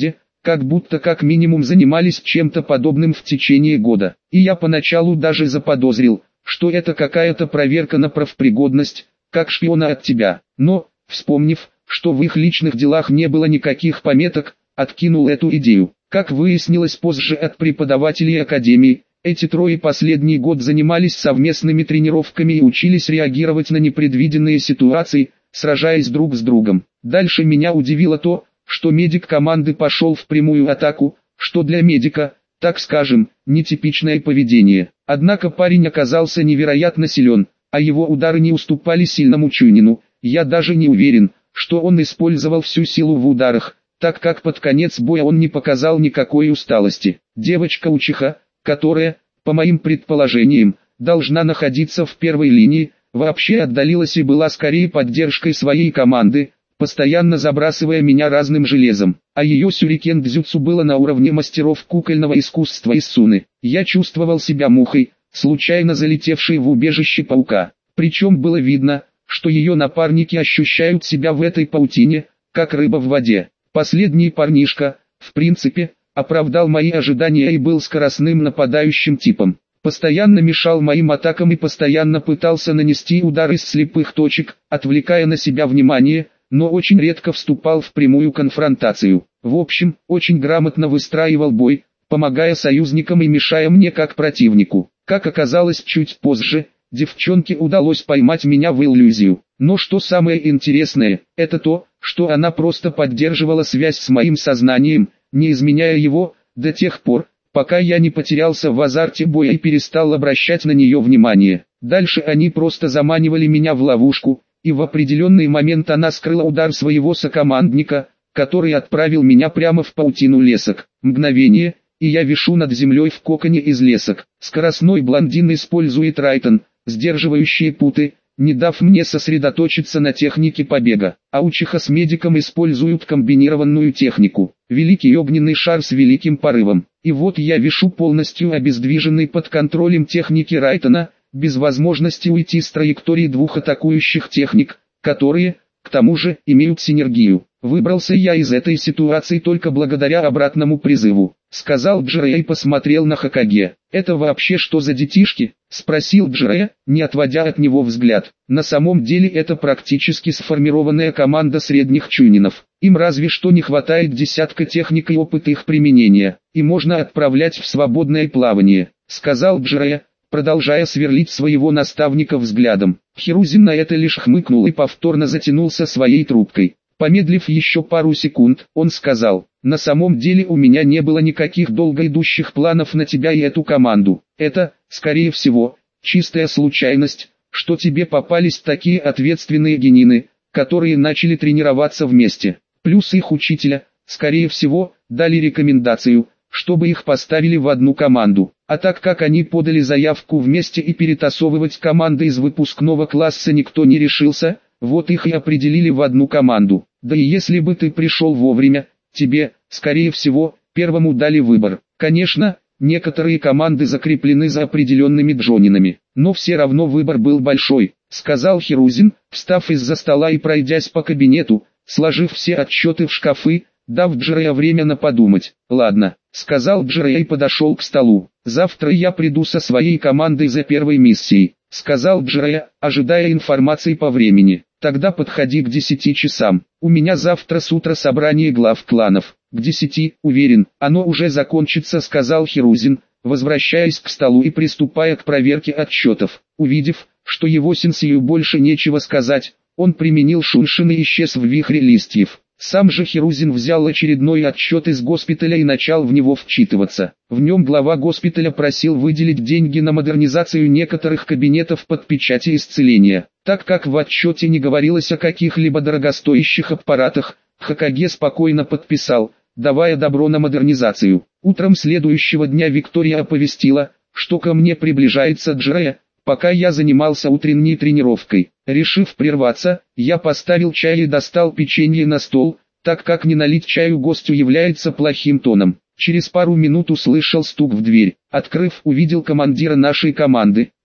как будто как минимум занимались чем-то подобным в течение года. И я поначалу даже заподозрил, что это какая-то проверка на профпригодность, как шпиона от тебя. Но, вспомнив, что в их личных делах не было никаких пометок, откинул эту идею. Как выяснилось позже от преподавателей академии, эти трое последний год занимались совместными тренировками и учились реагировать на непредвиденные ситуации, сражаясь друг с другом. Дальше меня удивило то, что медик команды пошел в прямую атаку, что для медика, так скажем, нетипичное поведение. Однако парень оказался невероятно силен, а его удары не уступали сильному Чунину. Я даже не уверен, что он использовал всю силу в ударах, так как под конец боя он не показал никакой усталости. Девочка-учиха, которая, по моим предположениям, должна находиться в первой линии, вообще отдалилась и была скорее поддержкой своей команды, постоянно забрасывая меня разным железом, а ее сюрикен-дзюцу было на уровне мастеров кукольного искусства Исуны. Я чувствовал себя мухой, случайно залетевшей в убежище паука, причем было видно, что ее напарники ощущают себя в этой паутине, как рыба в воде. Последний парнишка, в принципе, оправдал мои ожидания и был скоростным нападающим типом. Постоянно мешал моим атакам и постоянно пытался нанести удар из слепых точек, отвлекая на себя внимание, но очень редко вступал в прямую конфронтацию. В общем, очень грамотно выстраивал бой, помогая союзникам и мешая мне как противнику. Как оказалось чуть позже, девчонке удалось поймать меня в иллюзию. Но что самое интересное, это то, что она просто поддерживала связь с моим сознанием, не изменяя его, до тех пор, пока я не потерялся в азарте боя и перестал обращать на нее внимание. Дальше они просто заманивали меня в ловушку, и в определенный момент она скрыла удар своего сокомандника, который отправил меня прямо в паутину лесок. Мгновение, и я вишу над землей в коконе из лесок. Скоростной блондин использует райтон, сдерживающие путы, не дав мне сосредоточиться на технике побега. А учиха с медиком используют комбинированную технику. Великий огненный шар с великим порывом. И вот я вишу полностью обездвиженный под контролем техники райтона, без возможности уйти с траектории двух атакующих техник, которые, к тому же, имеют синергию. Выбрался я из этой ситуации только благодаря обратному призыву, сказал Джире и посмотрел на Хокаге. Это вообще что за детишки? Спросил Джире, не отводя от него взгляд. На самом деле это практически сформированная команда средних чунинов. Им разве что не хватает десятка техник и опыта их применения, и можно отправлять в свободное плавание, сказал Джире, продолжая сверлить своего наставника взглядом. Хирузин на это лишь хмыкнул и повторно затянулся своей трубкой. Помедлив еще пару секунд, он сказал: «На самом деле у меня не было никаких долго идущих планов на тебя и эту команду. Это, скорее всего, чистая случайность, что тебе попались такие ответственные генины, которые начали тренироваться вместе. Плюс их учителя, скорее всего, дали рекомендацию, чтобы их поставили в одну команду. А так как они подали заявку вместе и перетасовывать команды из выпускного класса никто не решился, вот их и определили в одну команду. Да и если бы ты пришел вовремя, тебе, скорее всего, первому дали выбор. Конечно, некоторые команды закреплены за определенными джонинами, но все равно выбор был большой», — сказал Хирузин, встав из-за стола и пройдясь по кабинету, сложив все отчеты в шкафы, дав Джире время на подумать. «Ладно», — сказал Джире и подошел к столу. «Завтра я приду со своей командой за первой миссией», — сказал Джире, ожидая информации по времени. «Тогда подходи к десяти часам. У меня завтра с утра собрание глав кланов. К десяти, уверен, оно уже закончится», — сказал Хирузин, возвращаясь к столу и приступая к проверке отчетов. Увидев, что его сенсею больше нечего сказать, он применил шуншин и исчез в вихре листьев. Сам же Хирузин взял очередной отчет из госпиталя и начал в него вчитываться. В нем глава госпиталя просил выделить деньги на модернизацию некоторых кабинетов под печати исцеления. Так как в отчете не говорилось о каких-либо дорогостоящих аппаратах, Хокаге спокойно подписал, давая добро на модернизацию. Утром следующего дня Виктория оповестила, что ко мне приближается Джире, пока я занимался утренней тренировкой. Решив прерваться, я поставил чай и достал печенье на стол, так как не налить чаю гостю является плохим тоном. Через пару минут услышал стук в дверь. Открыв, увидел командира нашей команды,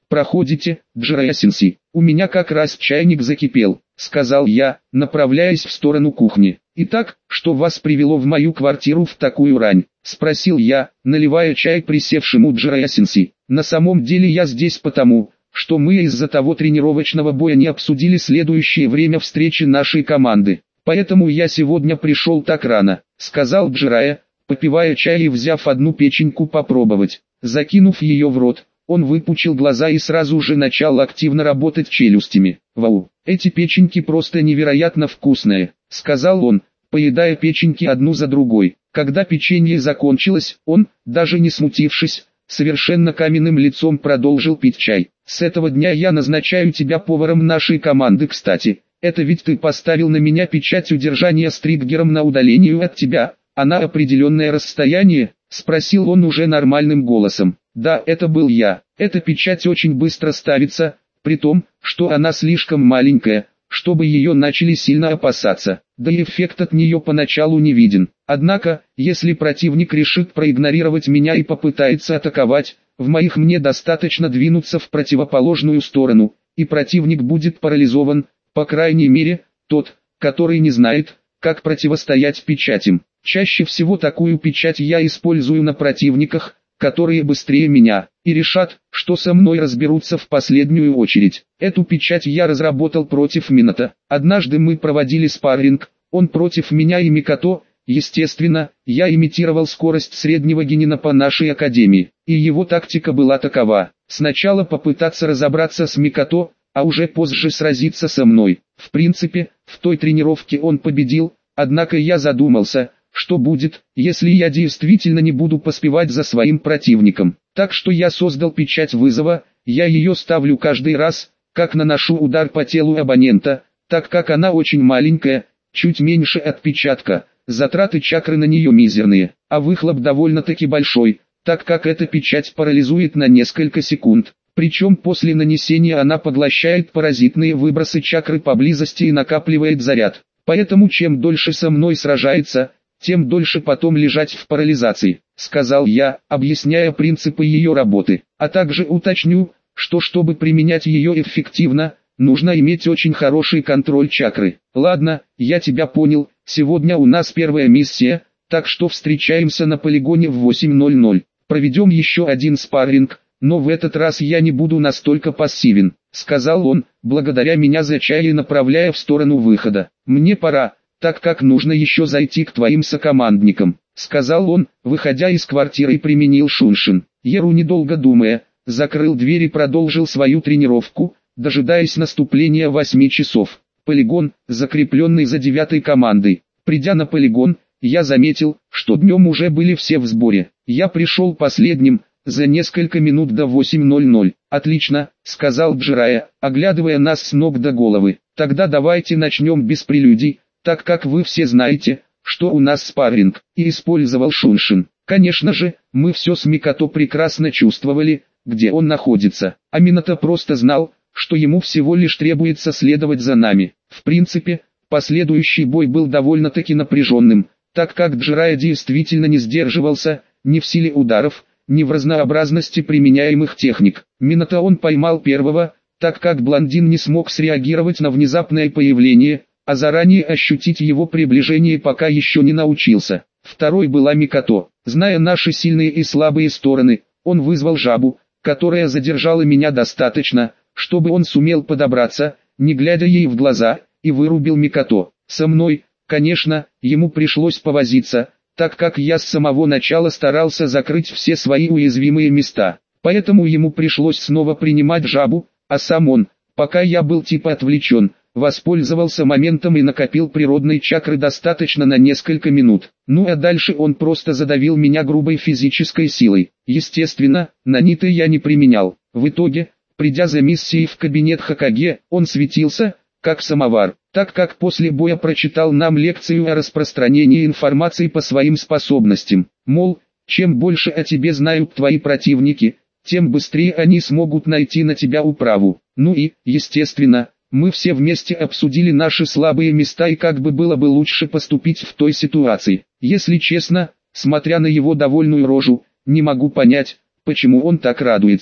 «Проходите, Джирайя-сенсей, у меня как раз чайник закипел», — сказал я, направляясь в сторону кухни. «Итак, что вас привело в мою квартиру в такую рань?» — спросил я, наливая чай присевшему Джирайя-сенсей. «На самом деле я здесь потому, что мы из-за того тренировочного боя не обсудили следующее время встречи нашей команды. Поэтому я сегодня пришел так рано», — сказал Джирайя, попивая чай и взяв одну печеньку попробовать. Закинув ее в рот, он выпучил глаза и сразу же начал активно работать челюстями. «Вау, эти печеньки просто невероятно вкусные», — сказал он, поедая печеньки одну за другой. Когда печенье закончилось, он, даже не смутившись, совершенно каменным лицом продолжил пить чай. «С этого дня я назначаю тебя поваром нашей команды. Кстати, это ведь ты поставил на меня печать удержания с триггером на удалению от тебя, а на определенное расстояние?» — спросил он уже нормальным голосом. «Да, это был я. Эта печать очень быстро ставится, при том, что она слишком маленькая, чтобы ее начали сильно опасаться, да и эффект от нее поначалу не виден. Однако, если противник решит проигнорировать меня и попытается атаковать, в моих мне достаточно двинуться в противоположную сторону, и противник будет парализован, по крайней мере, тот, который не знает, как противостоять печатям. Чаще всего такую печать я использую на противниках, которые быстрее меня, и решат, что со мной разберутся в последнюю очередь. Эту печать я разработал против Минато. Однажды мы проводили спарринг, он против меня и Микото. Естественно, я имитировал скорость среднего генина по нашей академии, и его тактика была такова: сначала попытаться разобраться с Микото, а уже позже сразиться со мной. В принципе, в той тренировке он победил, однако я задумался, что будет, если я действительно не буду поспевать за своим противником. Так что я создал печать вызова, я ее ставлю каждый раз, как наношу удар по телу абонента, так как она очень маленькая, чуть меньше отпечатка, затраты чакры на нее мизерные, а выхлоп довольно-таки большой, так как эта печать парализует на несколько секунд. Причем после нанесения она поглощает паразитные выбросы чакры поблизости и накапливает заряд. Поэтому чем дольше со мной сражается, тем дольше потом лежать в парализации, сказал я, объясняя принципы ее работы. А также уточню, что чтобы применять ее эффективно, нужно иметь очень хороший контроль чакры. Ладно, я тебя понял, сегодня у нас первая миссия, так что встречаемся на полигоне в восемь ноль ноль. Проведем еще один спарринг, но в этот раз я не буду настолько пассивен, сказал он, благодаря меня за чай и направляя в сторону выхода. Мне пора, так как нужно еще зайти к твоим сокомандникам, сказал он, выходя из квартиры и применил Шуншин. Еру, недолго думая, закрыл дверь и продолжил свою тренировку, дожидаясь наступления восьми часов. Полигон, закрепленный за девятой командой. Придя на полигон, я заметил, что днем уже были все в сборе. Я пришел последним, за несколько минут до восемь ноль ноль. «Отлично», — сказал Джирайя, оглядывая нас с ног до головы. «Тогда давайте начнем без прелюдий, так как вы все знаете, что у нас спарринг», и использовал Шуншин. Конечно же, мы все с Микото прекрасно чувствовали, где он находится, а Минато просто знал, что ему всего лишь требуется следовать за нами. В принципе, последующий бой был довольно-таки напряженным, так как Джирайя действительно не сдерживался, ни в силе ударов, ни в разнообразности применяемых техник. Минато он поймал первого, так как блондин не смог среагировать на внезапное появление, а заранее ощутить его приближение пока еще не научился. Второй была Микото. Зная наши сильные и слабые стороны, он вызвал жабу, которая задержала меня достаточно, чтобы он сумел подобраться, не глядя ей в глаза, и вырубил Микото. Со мной, конечно, ему пришлось повозиться, так как я с самого начала старался закрыть все свои уязвимые места. Поэтому ему пришлось снова принимать жабу, а сам он, пока я был типа отвлечен, воспользовался моментом и накопил природной чакры достаточно на несколько минут. Ну а дальше он просто задавил меня грубой физической силой. Естественно, наниты я не применял. В итоге, придя за миссией в кабинет Хокаге, он светился, как самовар, так как после боя прочитал нам лекцию о распространении информации по своим способностям. Мол, чем больше о тебе знают твои противники, тем быстрее они смогут найти на тебя управу. Ну и, естественно, мы все вместе обсудили наши слабые места и как бы было бы лучше поступить в той ситуации. Если честно, смотря на его довольную рожу, не могу понять, почему он так радуется.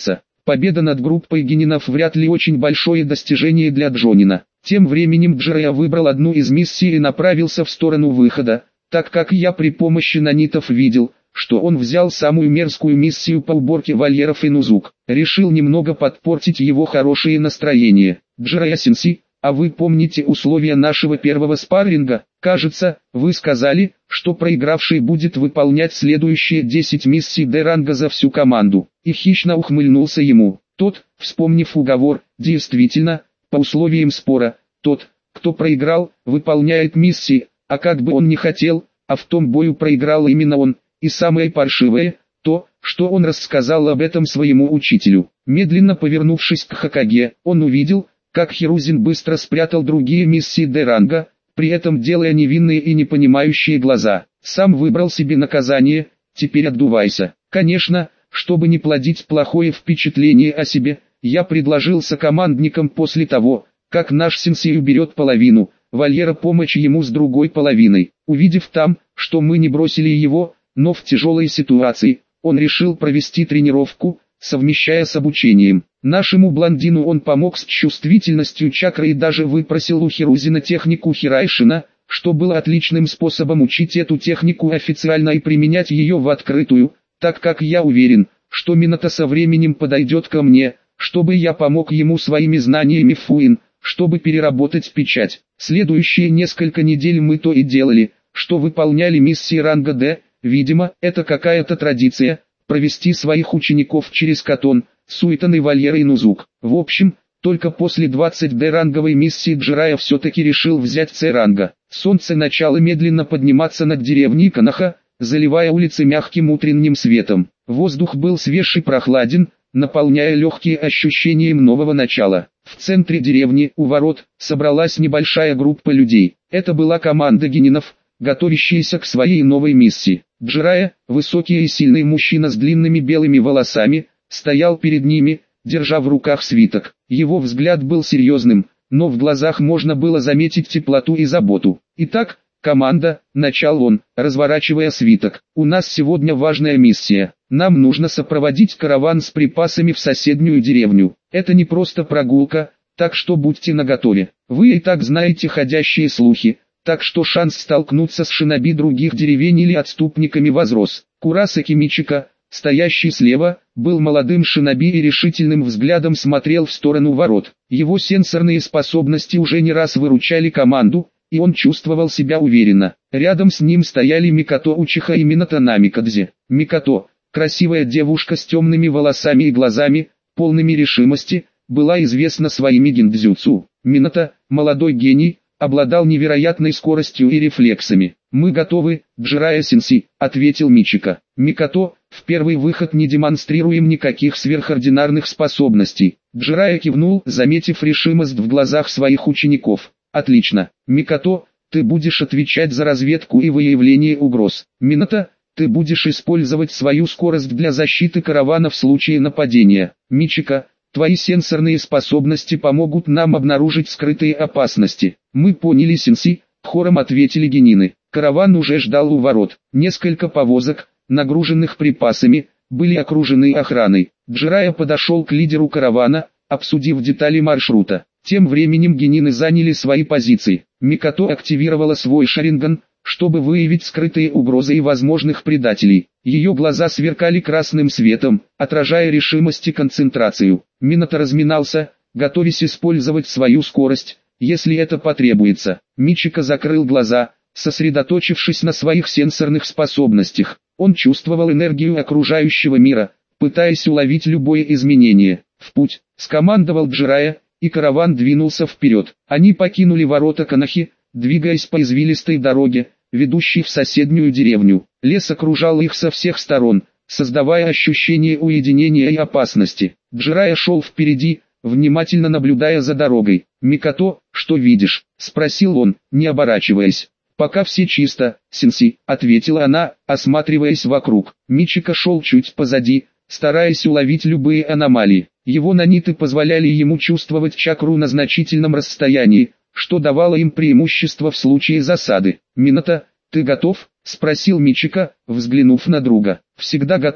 Победа над группой генинов вряд ли очень большое достижение для Джонина. Тем временем Джирайя выбрал одну из миссий и направился в сторону выхода, так как я при помощи нанитов видел, что он взял самую мерзкую миссию по уборке вольеров и Нузук. Решил немного подпортить его хорошее настроение. Джирайя-сенсей, а вы помните условия нашего первого спарринга? Кажется, вы сказали, что проигравший будет выполнять следующие десять миссий Д-ранга за всю команду. И хищно ухмыльнулся ему. Тот, вспомнив уговор, действительно, по условиям спора, тот, кто проиграл, выполняет миссии, а как бы он ни хотел, а в том бою проиграл именно он. И самое паршивое, то, что он рассказал об этом своему учителю. Медленно повернувшись к Хокаге, он увидел, как Хирузин быстро спрятал другие миссии Д-ранга, при этом делая невинные и непонимающие глаза. Сам выбрал себе наказание, теперь отдувайся. Конечно, чтобы не плодить плохое впечатление о себе, я предложил сокомандникам после того, как наш сенсей уберет половину вольера, помочь ему с другой половиной. Увидев там, что мы не бросили его, но в тяжелой ситуации, он решил провести тренировку, совмещая с обучением. Нашему блондину он помог с чувствительностью чакры и даже выпросил у Хирузина технику Хирайшина, что было отличным способом учить эту технику официально и применять ее в открытую, так как я уверен, что Минато со временем подойдет ко мне, чтобы я помог ему своими знаниями Фуин, чтобы переработать печать. Следующие несколько недель мы то и делали, что выполняли миссии ранга Д, видимо, это какая-то традиция, провести своих учеников через Катон, Суитон и Вольер и Нузук. В общем, только после двадцать Д-ранговой миссии Джирайя все-таки решил взять С-ранга. Солнце начало медленно подниматься над деревней Канаха, заливая улицы мягким утренним светом. Воздух был свеж и прохладен, наполняя легкие ощущением нового начала. В центре деревни, у ворот, собралась небольшая группа людей. Это была команда генинов, готовящаяся к своей новой миссии. Джирайя, высокий и сильный мужчина с длинными белыми волосами, стоял перед ними, держа в руках свиток. Его взгляд был серьезным, но в глазах можно было заметить теплоту и заботу. «Итак, команда», — начал он, разворачивая свиток, — «у нас сегодня важная миссия. Нам нужно сопроводить караван с припасами в соседнюю деревню. Это не просто прогулка, так что будьте наготове. Вы и так знаете ходящие слухи, так что шанс столкнуться с шиноби других деревень или отступниками возрос». Курасаки Мичика, стоящий слева, был молодым шиноби и решительным взглядом смотрел в сторону ворот. Его сенсорные способности уже не раз выручали команду, и он чувствовал себя уверенно. Рядом с ним стояли Микото Учиха и Минато Намикадзе. Микото, красивая девушка с темными волосами и глазами, полными решимости, была известна своими гиндзюцу. Минато, молодой гений, обладал невероятной скоростью и рефлексами. «Мы готовы, Джирайя-сенсей», — ответил Мичика. «Микото, в первый выход не демонстрируем никаких сверхординарных способностей». Джирайя кивнул, заметив решимость в глазах своих учеников. «Отлично. Микото, ты будешь отвечать за разведку и выявление угроз. Минато, ты будешь использовать свою скорость для защиты каравана в случае нападения. Мичика, твои сенсорные способности помогут нам обнаружить скрытые опасности». «Мы поняли, сенсей», — хором ответили генины. Караван уже ждал у ворот. Несколько повозок, нагруженных припасами, были окружены охраной. Джирайя подошел к лидеру каравана, обсудив детали маршрута. Тем временем генины заняли свои позиции. Микото активировала свой шаринган, чтобы выявить скрытые угрозы и возможных предателей. Ее глаза сверкали красным светом, отражая решимость и концентрацию. Минато разминался, готовясь использовать свою скорость, если это потребуется. Мичика закрыл глаза, сосредоточившись на своих сенсорных способностях. Он чувствовал энергию окружающего мира, пытаясь уловить любое изменение. «В путь», — скомандовал Джирайя, и караван двинулся вперед. Они покинули ворота Канахи, двигаясь по извилистой дороге, ведущей в соседнюю деревню. Лес окружал их со всех сторон, создавая ощущение уединения и опасности. Джирайя шел впереди, внимательно наблюдая за дорогой. «Микото, что видишь?» — спросил он, не оборачиваясь. «Пока все чисто, сенсей», — ответила она, осматриваясь вокруг. Мичика шел чуть позади, стараясь уловить любые аномалии. Его наниты позволяли ему чувствовать чакру на значительном расстоянии, что давало им преимущество в случае засады. «Минато, ты готов?» — спросил Мичика, взглянув на друга. «Всегда готов»,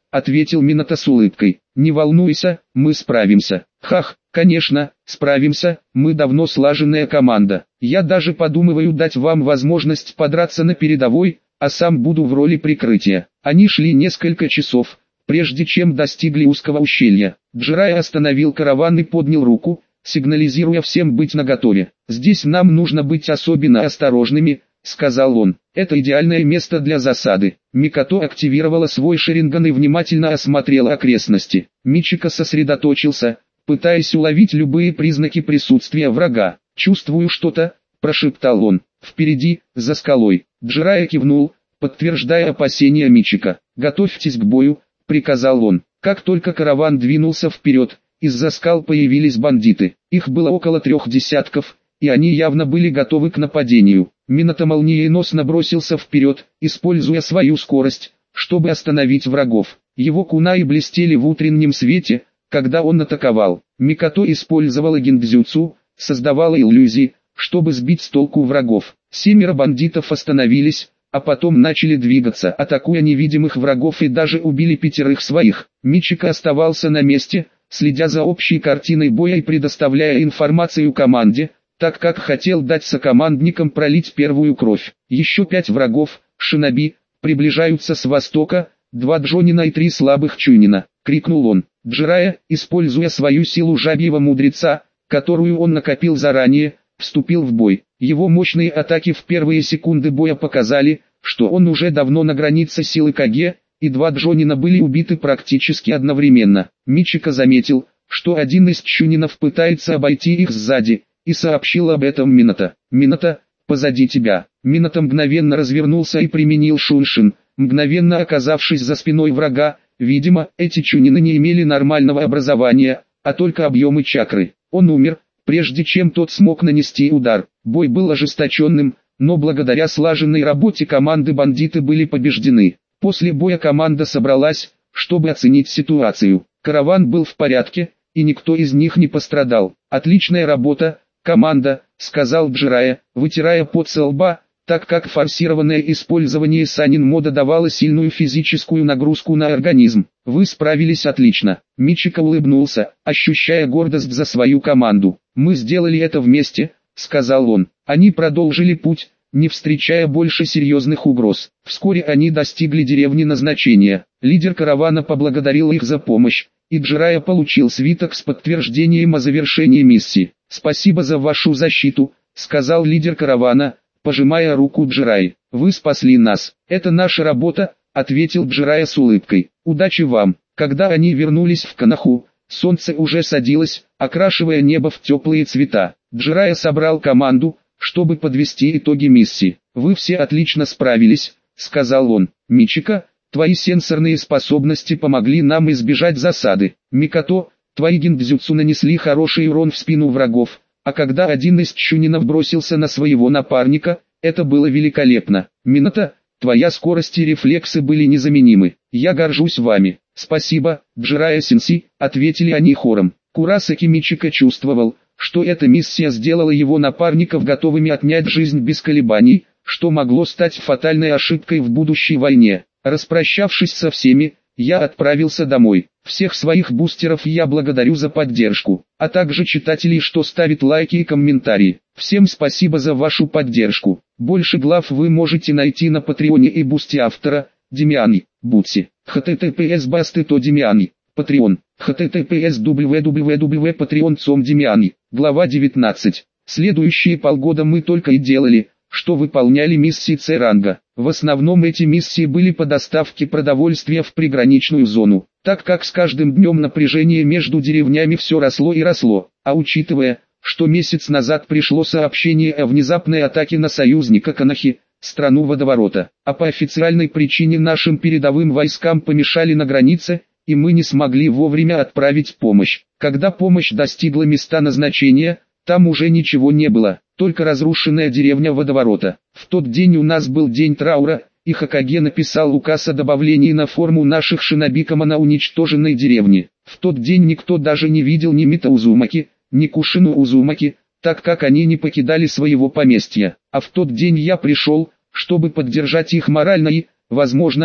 ответил Минато с улыбкой. Не волнуйся, мы справимся. Хах, конечно, справимся, мы давно слаженная команда. Я даже подумываю дать вам возможность подраться на передовой, а сам буду в роли прикрытия. Они шли несколько часов, прежде чем достигли узкого ущелья. Джирайя остановил караван и поднял руку, сигнализируя всем быть наготове. «Здесь нам нужно быть особенно осторожными», — сказал он. «Это идеальное место для засады». Микото активировала свой шаринган и внимательно осмотрела окрестности. Мичико сосредоточился, пытаясь уловить любые признаки присутствия врага. «Чувствую что-то», — прошептал он. «Впереди, за скалой». Джирайя кивнул, подтверждая опасения Мичико. «Готовьтесь к бою», — приказал он. Как только караван двинулся вперед, из-за скал появились бандиты. Их было около трех десятков, и они явно были готовы к нападению. Минато молниеносно бросился вперед, используя свою скорость, чтобы остановить врагов. Его кунаи блестели в утреннем свете, когда он атаковал. Микото использовала гиндзюцу, создавала иллюзии, чтобы сбить с толку врагов. Семеро бандитов остановились, а потом начали двигаться, атакуя невидимых врагов, и даже убили пятерых своих. Мичико оставался на месте, следя за общей картиной боя и предоставляя информацию команде, так как хотел дать сокомандникам пролить первую кровь. Еще пять врагов, шиноби, приближаются с востока, два джонина и три слабых чунина, крикнул он. Джирайя, используя свою силу жабьего мудреца, которую он накопил заранее, вступил в бой. Его мощные атаки в первые секунды боя показали, что он уже давно на границе силы Каге, и два джонина были убиты практически одновременно. Мичико заметил, что один из чунинов пытается обойти их сзади, и сообщил об этом Минато. «Минато, позади тебя». Минато мгновенно развернулся и применил шуншин, мгновенно оказавшись за спиной врага. Видимо, эти чунины не имели нормального образования, а только объемы чакры. Он умер, прежде чем тот смог нанести удар. Бой был ожесточенным, но благодаря слаженной работе команды бандиты были побеждены. После боя команда собралась, чтобы оценить ситуацию. Караван был в порядке, и никто из них не пострадал. «Отличная работа, команда», — сказал Джирайя, вытирая пот со лба, так как форсированное использование санин-мода давало сильную физическую нагрузку на организм. «Вы справились отлично». Мичико улыбнулся, ощущая гордость за свою команду. «Мы сделали это вместе», — сказал он. Они продолжили путь, не встречая больше серьезных угроз. Вскоре они достигли деревни назначения. Лидер каравана поблагодарил их за помощь, и Джирайя получил свиток с подтверждением о завершении миссии. «Спасибо за вашу защиту», — сказал лидер каравана, пожимая руку Джирайи. «Вы спасли нас. Это наша работа», — ответил Джирайя с улыбкой. «Удачи вам». Когда они вернулись в Коноху, солнце уже садилось, окрашивая небо в теплые цвета. Джирайя собрал команду, чтобы подвести итоги миссии. «Вы все отлично справились», — сказал он. «Мичико, твои сенсорные способности помогли нам избежать засады. Микото, твои гиндзюцу нанесли хороший урон в спину врагов, а когда один из чунинов бросился на своего напарника, это было великолепно. Минато, твоя скорость и рефлексы были незаменимы. Я горжусь вами». «Спасибо, Джирайя-сенси», — ответили они хором. Курасаки Мичико чувствовал, что эта миссия сделала его напарников готовыми отнять жизнь без колебаний, что могло стать фатальной ошибкой в будущей войне. Распрощавшись со всеми, я отправился домой. Всех своих бустеров я благодарю за поддержку, а также читателей, что ставят лайки и комментарии. Всем спасибо за вашу поддержку. Больше глав вы можете найти на Патреоне и Бусти автора, Демиани, Бутси. https басты.то Демиани, Patreon, https www.patreon точка com Демиани. Глава девятнадцать. Следующие полгода мы только и делали, что выполняли миссии С-ранга. В основном эти миссии были по доставке продовольствия в приграничную зону, так как с каждым днем напряжение между деревнями все росло и росло, а учитывая, что месяц назад пришло сообщение о внезапной атаке на союзника Конохи, страну водоворота, а по официальной причине нашим передовым войскам помешали на границе, и мы не смогли вовремя отправить помощь. Когда помощь достигла места назначения, там уже ничего не было, только разрушенная деревня водоворота. В тот день у нас был день траура, и Хокаге написал указ о добавлении на форму наших шинобикама на уничтоженной деревне. В тот день никто даже не видел ни Мита Узумаки, ни Кушину Узумаки, так как они не покидали своего поместья. А в тот день я пришел, чтобы поддержать их морально и, возможно,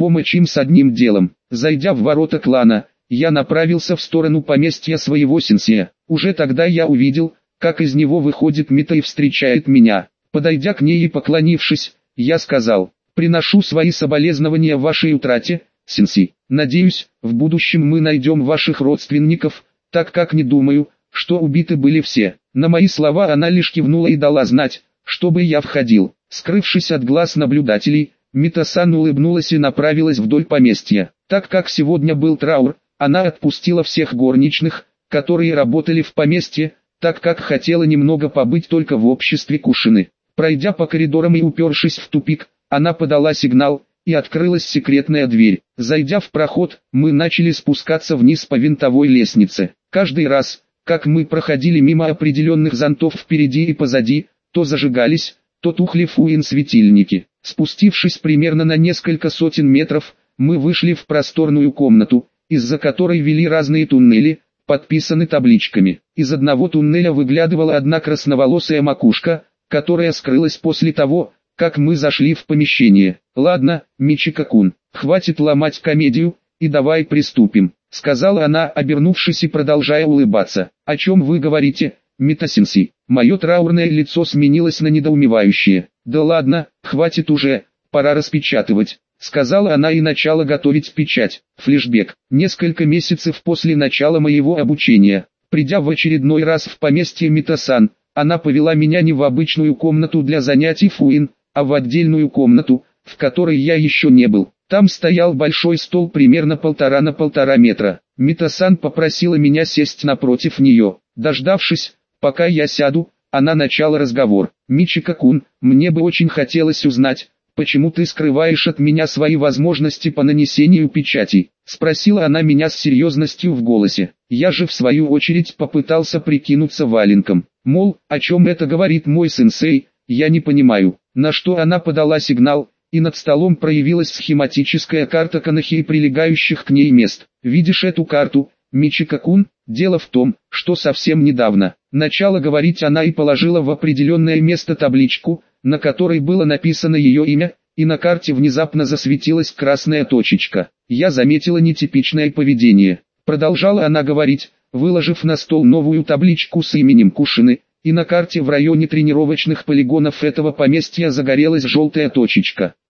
помочь им с одним делом. Зайдя в ворота клана, я направился в сторону поместья своего сенсея. Уже тогда я увидел, как из него выходит Мита и встречает меня. Подойдя к ней и поклонившись, я сказал: «Приношу свои соболезнования вашей утрате, сенсей. Надеюсь, в будущем мы найдем ваших родственников, так как не думаю, что убиты были все». На мои слова она лишь кивнула и дала знать, чтобы я входил. Скрывшись от глаз наблюдателей, Мита-сан улыбнулась и направилась вдоль поместья. Так как сегодня был траур, она отпустила всех горничных, которые работали в поместье, так как хотела немного побыть только в обществе Кушины. Пройдя по коридорам и упершись в тупик, она подала сигнал, и открылась секретная дверь. Зайдя в проход, мы начали спускаться вниз по винтовой лестнице. Каждый раз, как мы проходили мимо определенных зонтов впереди и позади, то зажигались, то тухли фуин-светильники. Спустившись примерно на несколько сотен метров, мы вышли в просторную комнату, из-за которой вели разные туннели, подписаны табличками. Из одного туннеля выглядывала одна красноволосая макушка, которая скрылась после того, как мы зашли в помещение. «Ладно, Мичико-кун, хватит ломать комедию, и давай приступим», — сказала она, обернувшись и продолжая улыбаться. «О чем вы говорите, Мита-сенсей?» Мое траурное лицо сменилось на недоумевающее. «Да ладно, хватит уже, пора распечатывать», — сказала она и начала готовить печать. Флешбэк. Несколько месяцев после начала моего обучения, придя в очередной раз в поместье Мита-сан, она повела меня не в обычную комнату для занятий фуин, а в отдельную комнату, в которой я еще не был. Там стоял большой стол примерно полтора на полтора метра. Мита-сан попросила меня сесть напротив нее. Дождавшись, пока я сяду, она начала разговор. «Мичико-кун, мне бы очень хотелось узнать, почему ты скрываешь от меня свои возможности по нанесению печатей?» Спросила она меня с серьезностью в голосе. Я же в свою очередь попытался прикинуться валенком. Мол, о чем это говорит мой сенсей, я не понимаю. На что она подала сигнал, и над столом проявилась схематическая карта Канахи и прилегающих к ней мест. «Видишь эту карту, Мичико-кун? Дело в том, что совсем недавно», начала говорить она и положила в определенное место табличку, на которой было написано ее имя, и на карте внезапно засветилась красная точечка. Я заметила нетипичное поведение. Продолжала она говорить, выложив на стол новую табличку с именем Кушины, и на карте в районе тренировочных полигонов этого поместья загорелась желтая точечка.